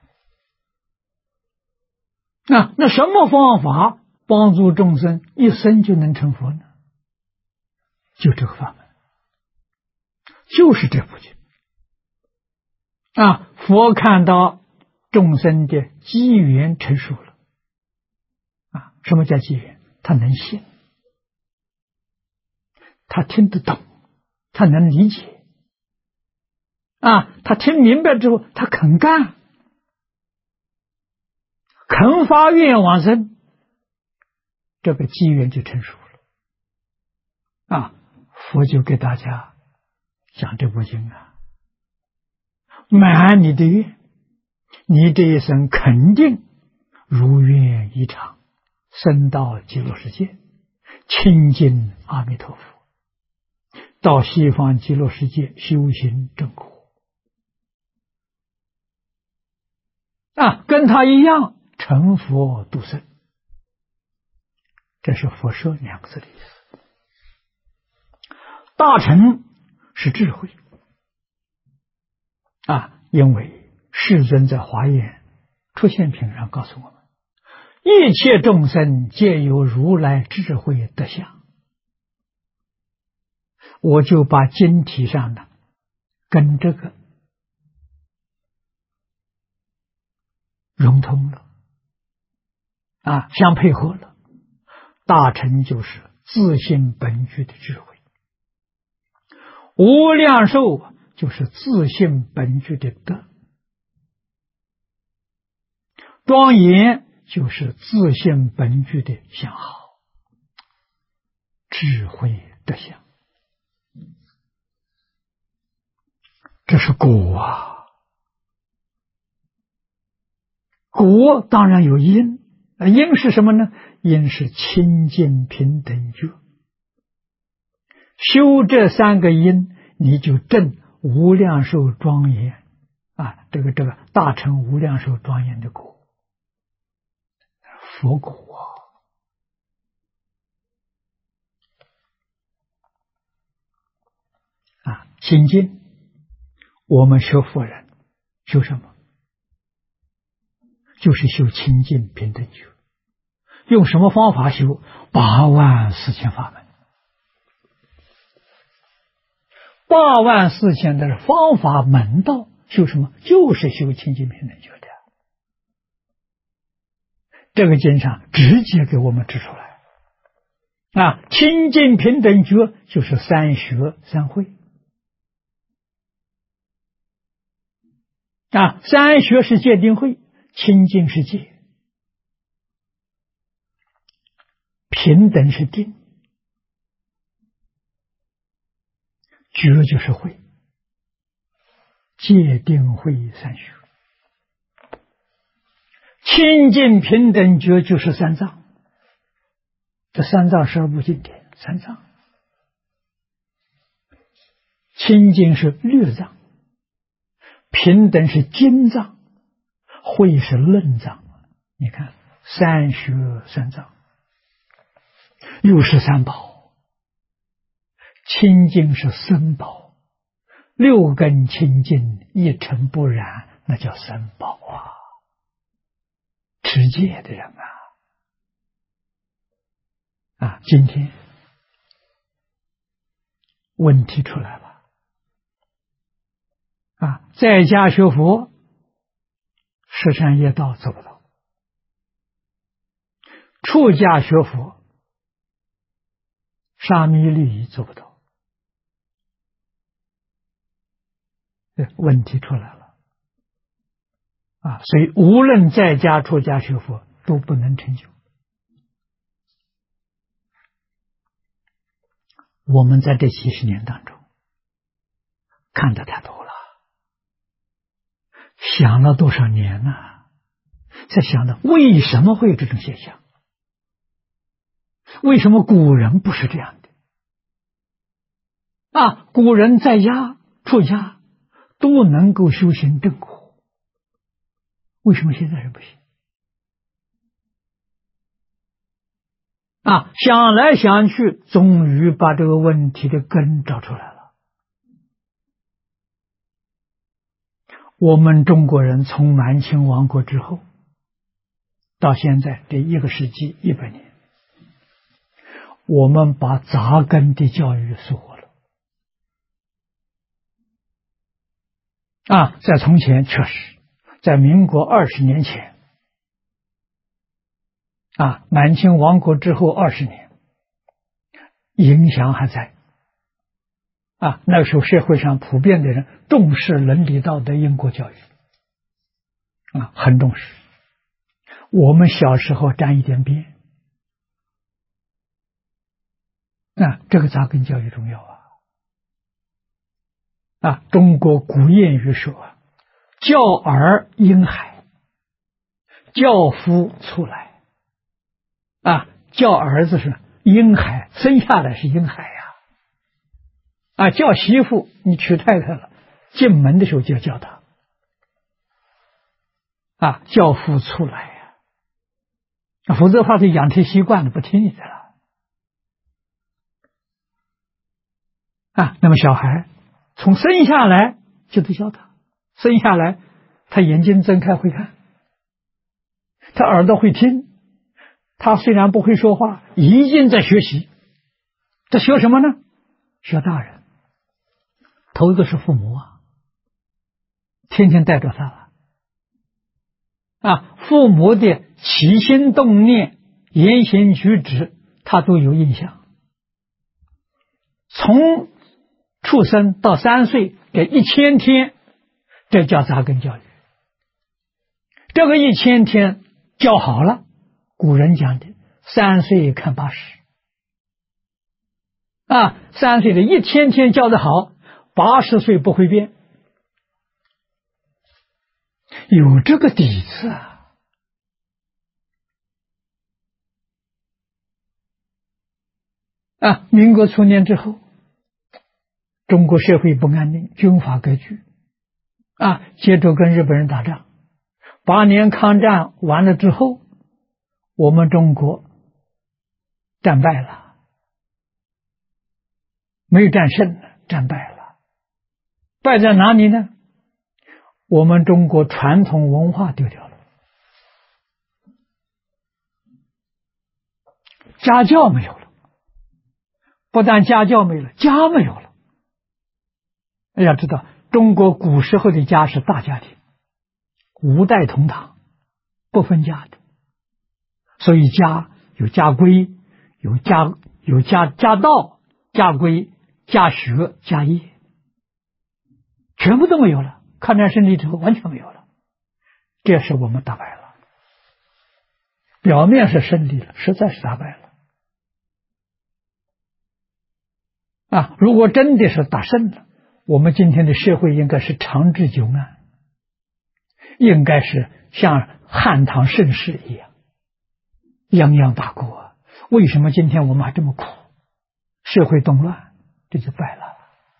那什么方法帮助众生一生就能成佛呢？就这个法门， 就是这部经啊。佛看到众生的机缘成熟了啊。什么叫机缘？他能信，他听得懂，他能理解啊。他听明白之后，他肯干，肯发愿往生，这个机缘就成熟了啊。佛就给大家讲这部经啊，满你的愿，你这一生肯定如愿以偿，升到极乐世界，亲近阿弥陀佛，到西方极乐世界修行正果啊，跟他一样成佛度生。这是佛说两个字的意思。大乘是智慧啊，因为世尊在华严出现品上告诉我们，一切众生皆有如来智慧德相。我就把经题上的跟这个融通了啊，相配合了。大乘就是自性本具的智慧，无量寿就是自性本具的德，庄严就是自性本具的相好，智慧德相，这是果啊。果当然有因，因是什么呢？因是清净平等觉。修这三个因，你就证无量寿庄严啊，这个大乘无量寿庄严的果，佛果啊。心经我们学佛人修什么？就是修清净平等觉。用什么方法修？84000法门。84000的方法门道修什么？就是修清净平等觉的。这个经上直接给我们指出来啊，清净平等觉就是三学三会啊。三学是戒定慧，清净是戒，平等是定，觉就是慧，戒定慧三学。清净平等觉就是三藏，这三藏12部经典，三藏。清净是律藏，平等是经藏，慧是论藏。你看三学三藏，又是三宝，清净是僧宝，六根清净一尘不染，那叫僧宝啊。持戒的人啊，今天问题出来了啊，在家学佛，十善业道做不到；出家学佛，沙弥律仪做不到。问题出来了啊！所以无论在家出家学佛都不能成就。我们在这几十年当中看得太多了，想了多少年呢？在想着为什么会有这种现象？为什么古人不是这样的啊？古人在家出家都能够修行正果，为什么现在人不行啊？想来想去，终于把这个问题的根找出来了。我们中国人从满清亡国之后到现在这1个世纪100年，我们把扎根的教育收获了在从前确实，在民国20年前，满清亡国之后20年，影响还在。那个时候社会上普遍的人重视伦理道德因果教育，很重视。我们小时候沾一点边，这个扎根教育重要中国古谚语说教儿婴孩，教夫出来。教儿子是婴孩，生下来是婴孩叫媳妇，你娶太太了，进门的时候就要叫他教父出来否则的话就养成习惯了，不听你的了那么小孩从生下来就得教他，生下来他眼睛睁开会看，他耳朵会听，他虽然不会说话，已经在学习。这学什么呢？学大人。头一个是父母天天带着他父母的起心动念、言行举止，他都有印象。从出生到3岁这1000天，这叫扎根教育。这个1000天教好了，古人讲的3岁看803岁的1000天教得好，80岁不会变，有这个底子民国初年之后，中国社会不安定，军阀割据接着跟日本人打仗，8年抗战完了之后，我们中国战败了，没有战胜了，战败了。败在哪里呢？我们中国传统文化丢掉了，家教没有了，不但家教没了，家没有了。要知道，中国古时候的家是大家庭，5代同堂，不分家的，所以家有家规，有家道、家规、家学、家业，全部都没有了。抗战胜利之后完全没有了，这是我们打败了。表面是胜利了，实在是打败了如果真的是打胜了，我们今天的社会应该是长治久安，应该是像汉唐盛世一样泱泱大国为什么今天我们还这么苦？社会动乱，这就败了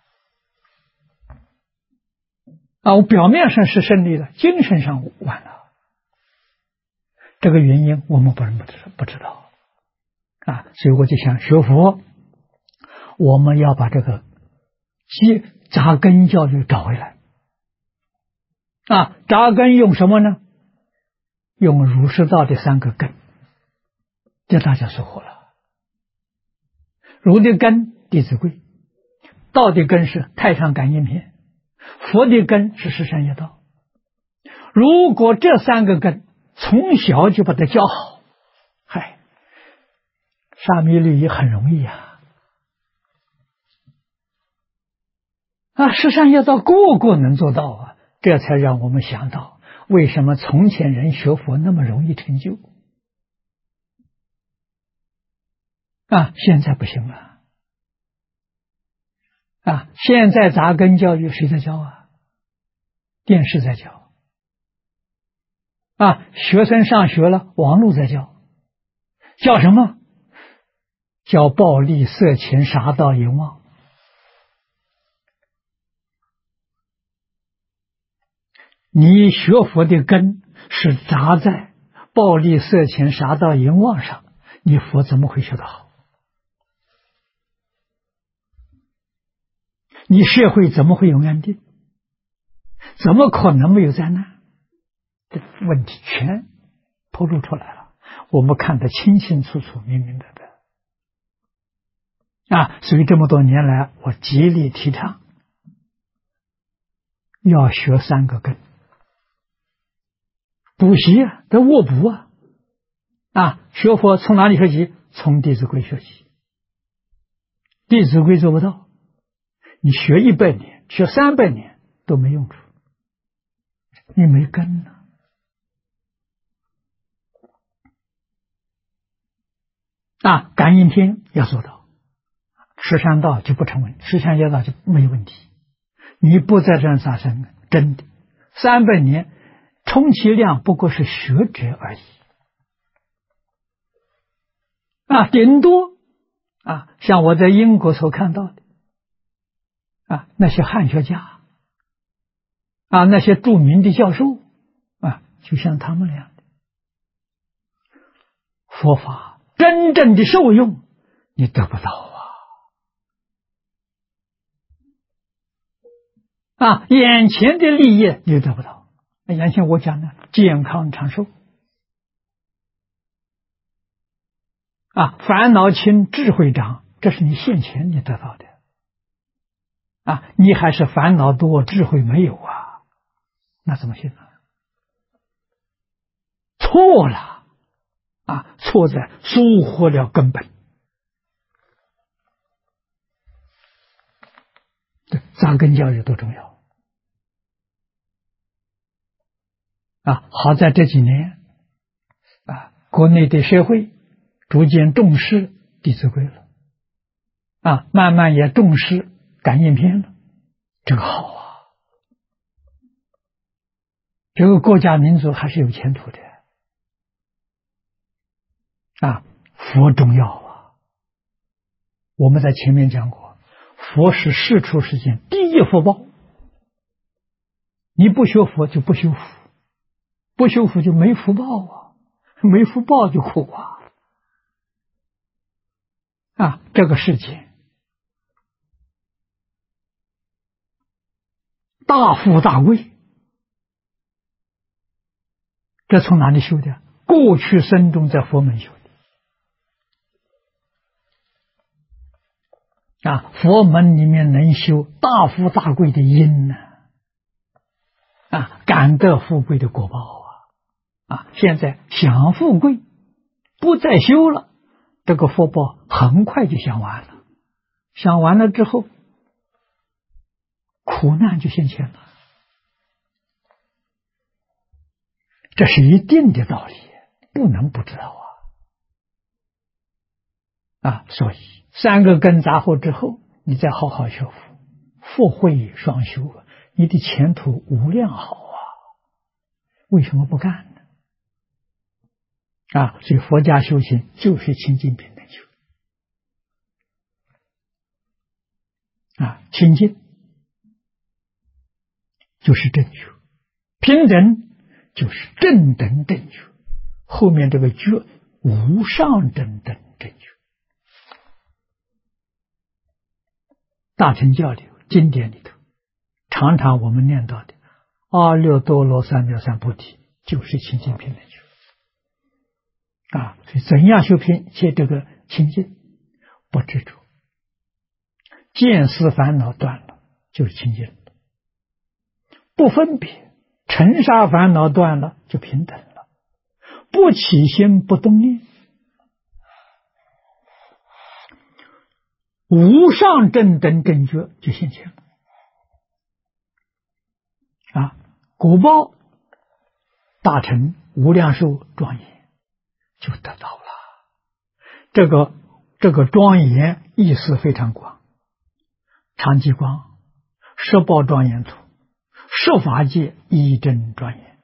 我表面上是胜利了，精神上完了。这个原因我们不知道所以我就想学佛，我们要把这个扎根教育找回来扎根用什么呢？用儒释道的3个根，这大家收获了。儒的根弟子规，道的根是太上感应篇，佛的根是十善业道。如果这3个根从小就把它教好，沙弥律仪很容易十善业道个个能做到这才让我们想到为什么从前人学佛那么容易成就现在不行了现在扎根教育谁在教电视在教学生上学了，网络在教什么？教暴力、色情、杀盗、淫妄。你学佛的根是扎在暴力、色情、杀盗、淫妄上，你佛怎么会学得好？你社会怎么会有安定？怎么可能没有灾难？这问题全透露出来了，我们看得清清楚楚、明明白白所以这么多年来，我极力提倡要学3个根，补习啊，得卧补啊。学佛从哪里学习？从《弟子规》学习，《弟子规》做不到，你学100年，学300年都没用处，你没根呢。感应篇要做到，持善道就不成问题，持善业道就没问题。你不在这杀生，真的300年，充其量不过是学者而已。顶多像我在英国所看到的那些汉学家那些著名的教授就像他们那样的佛法真正的受用你得不到眼前的利益你得不到。眼前我讲的健康长寿烦恼轻，智慧长，这是你现前你得到的你还是烦恼多，智慧没有那怎么行呢？错了错在疏忽了根本。对，扎根教育多重要好在这几年国内的社会逐渐重视《弟子规》了慢慢也重视感应篇了，这个好这个国家民族还是有前途的佛重要我们在前面讲过，佛是世出世间第一福报，你不学佛就不修福，不修福就没福报没福报就苦这个世界大富大贵，这从哪里修的？过去生中在佛门修的佛门里面能修大富大贵的因感得富贵的果报现在享富贵不再修了，这个福报很快就享完了，享完了之后苦难就现前了，这是一定的道理，不能不知道所以3个根扎后之后，你再好好学佛，福慧双修你的前途无量好为什么不干呢？所以佛家修行就是清净平等修清净就是正觉，平等就是正等正觉，后面这个觉无上正等正觉。大乘教里经典里头常常我们念到的阿耨多罗三藐三菩提就是清净平等觉所以怎样修这个清净？不执着，见思烦恼断了就是清净了，不分别，尘沙烦恼断了就平等了，不起心不动念，无上正等正觉就现前了果报大乘无量寿庄严就得到了。这个庄严意思非常广，常寂光、十报庄严图、十法界一真庄严，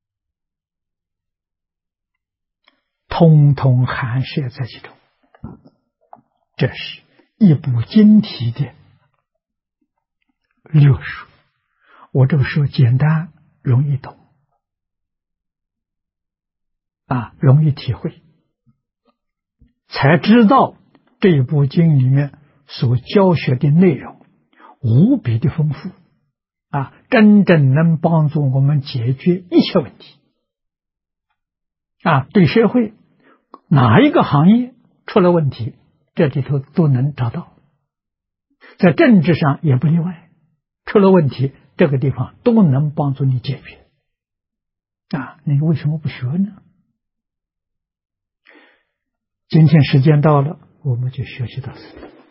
通通含摄在其中。这是一部经题的六书，我这个说简单容易懂容易体会，才知道这部经里面所教学的内容无比的丰富真正能帮助我们解决一切问题对社会哪一个行业出了问题，这里头都能找到，在政治上也不例外，出了问题这个地方都能帮助你解决。你为什么不学呢？今天时间到了，我们就学习到此。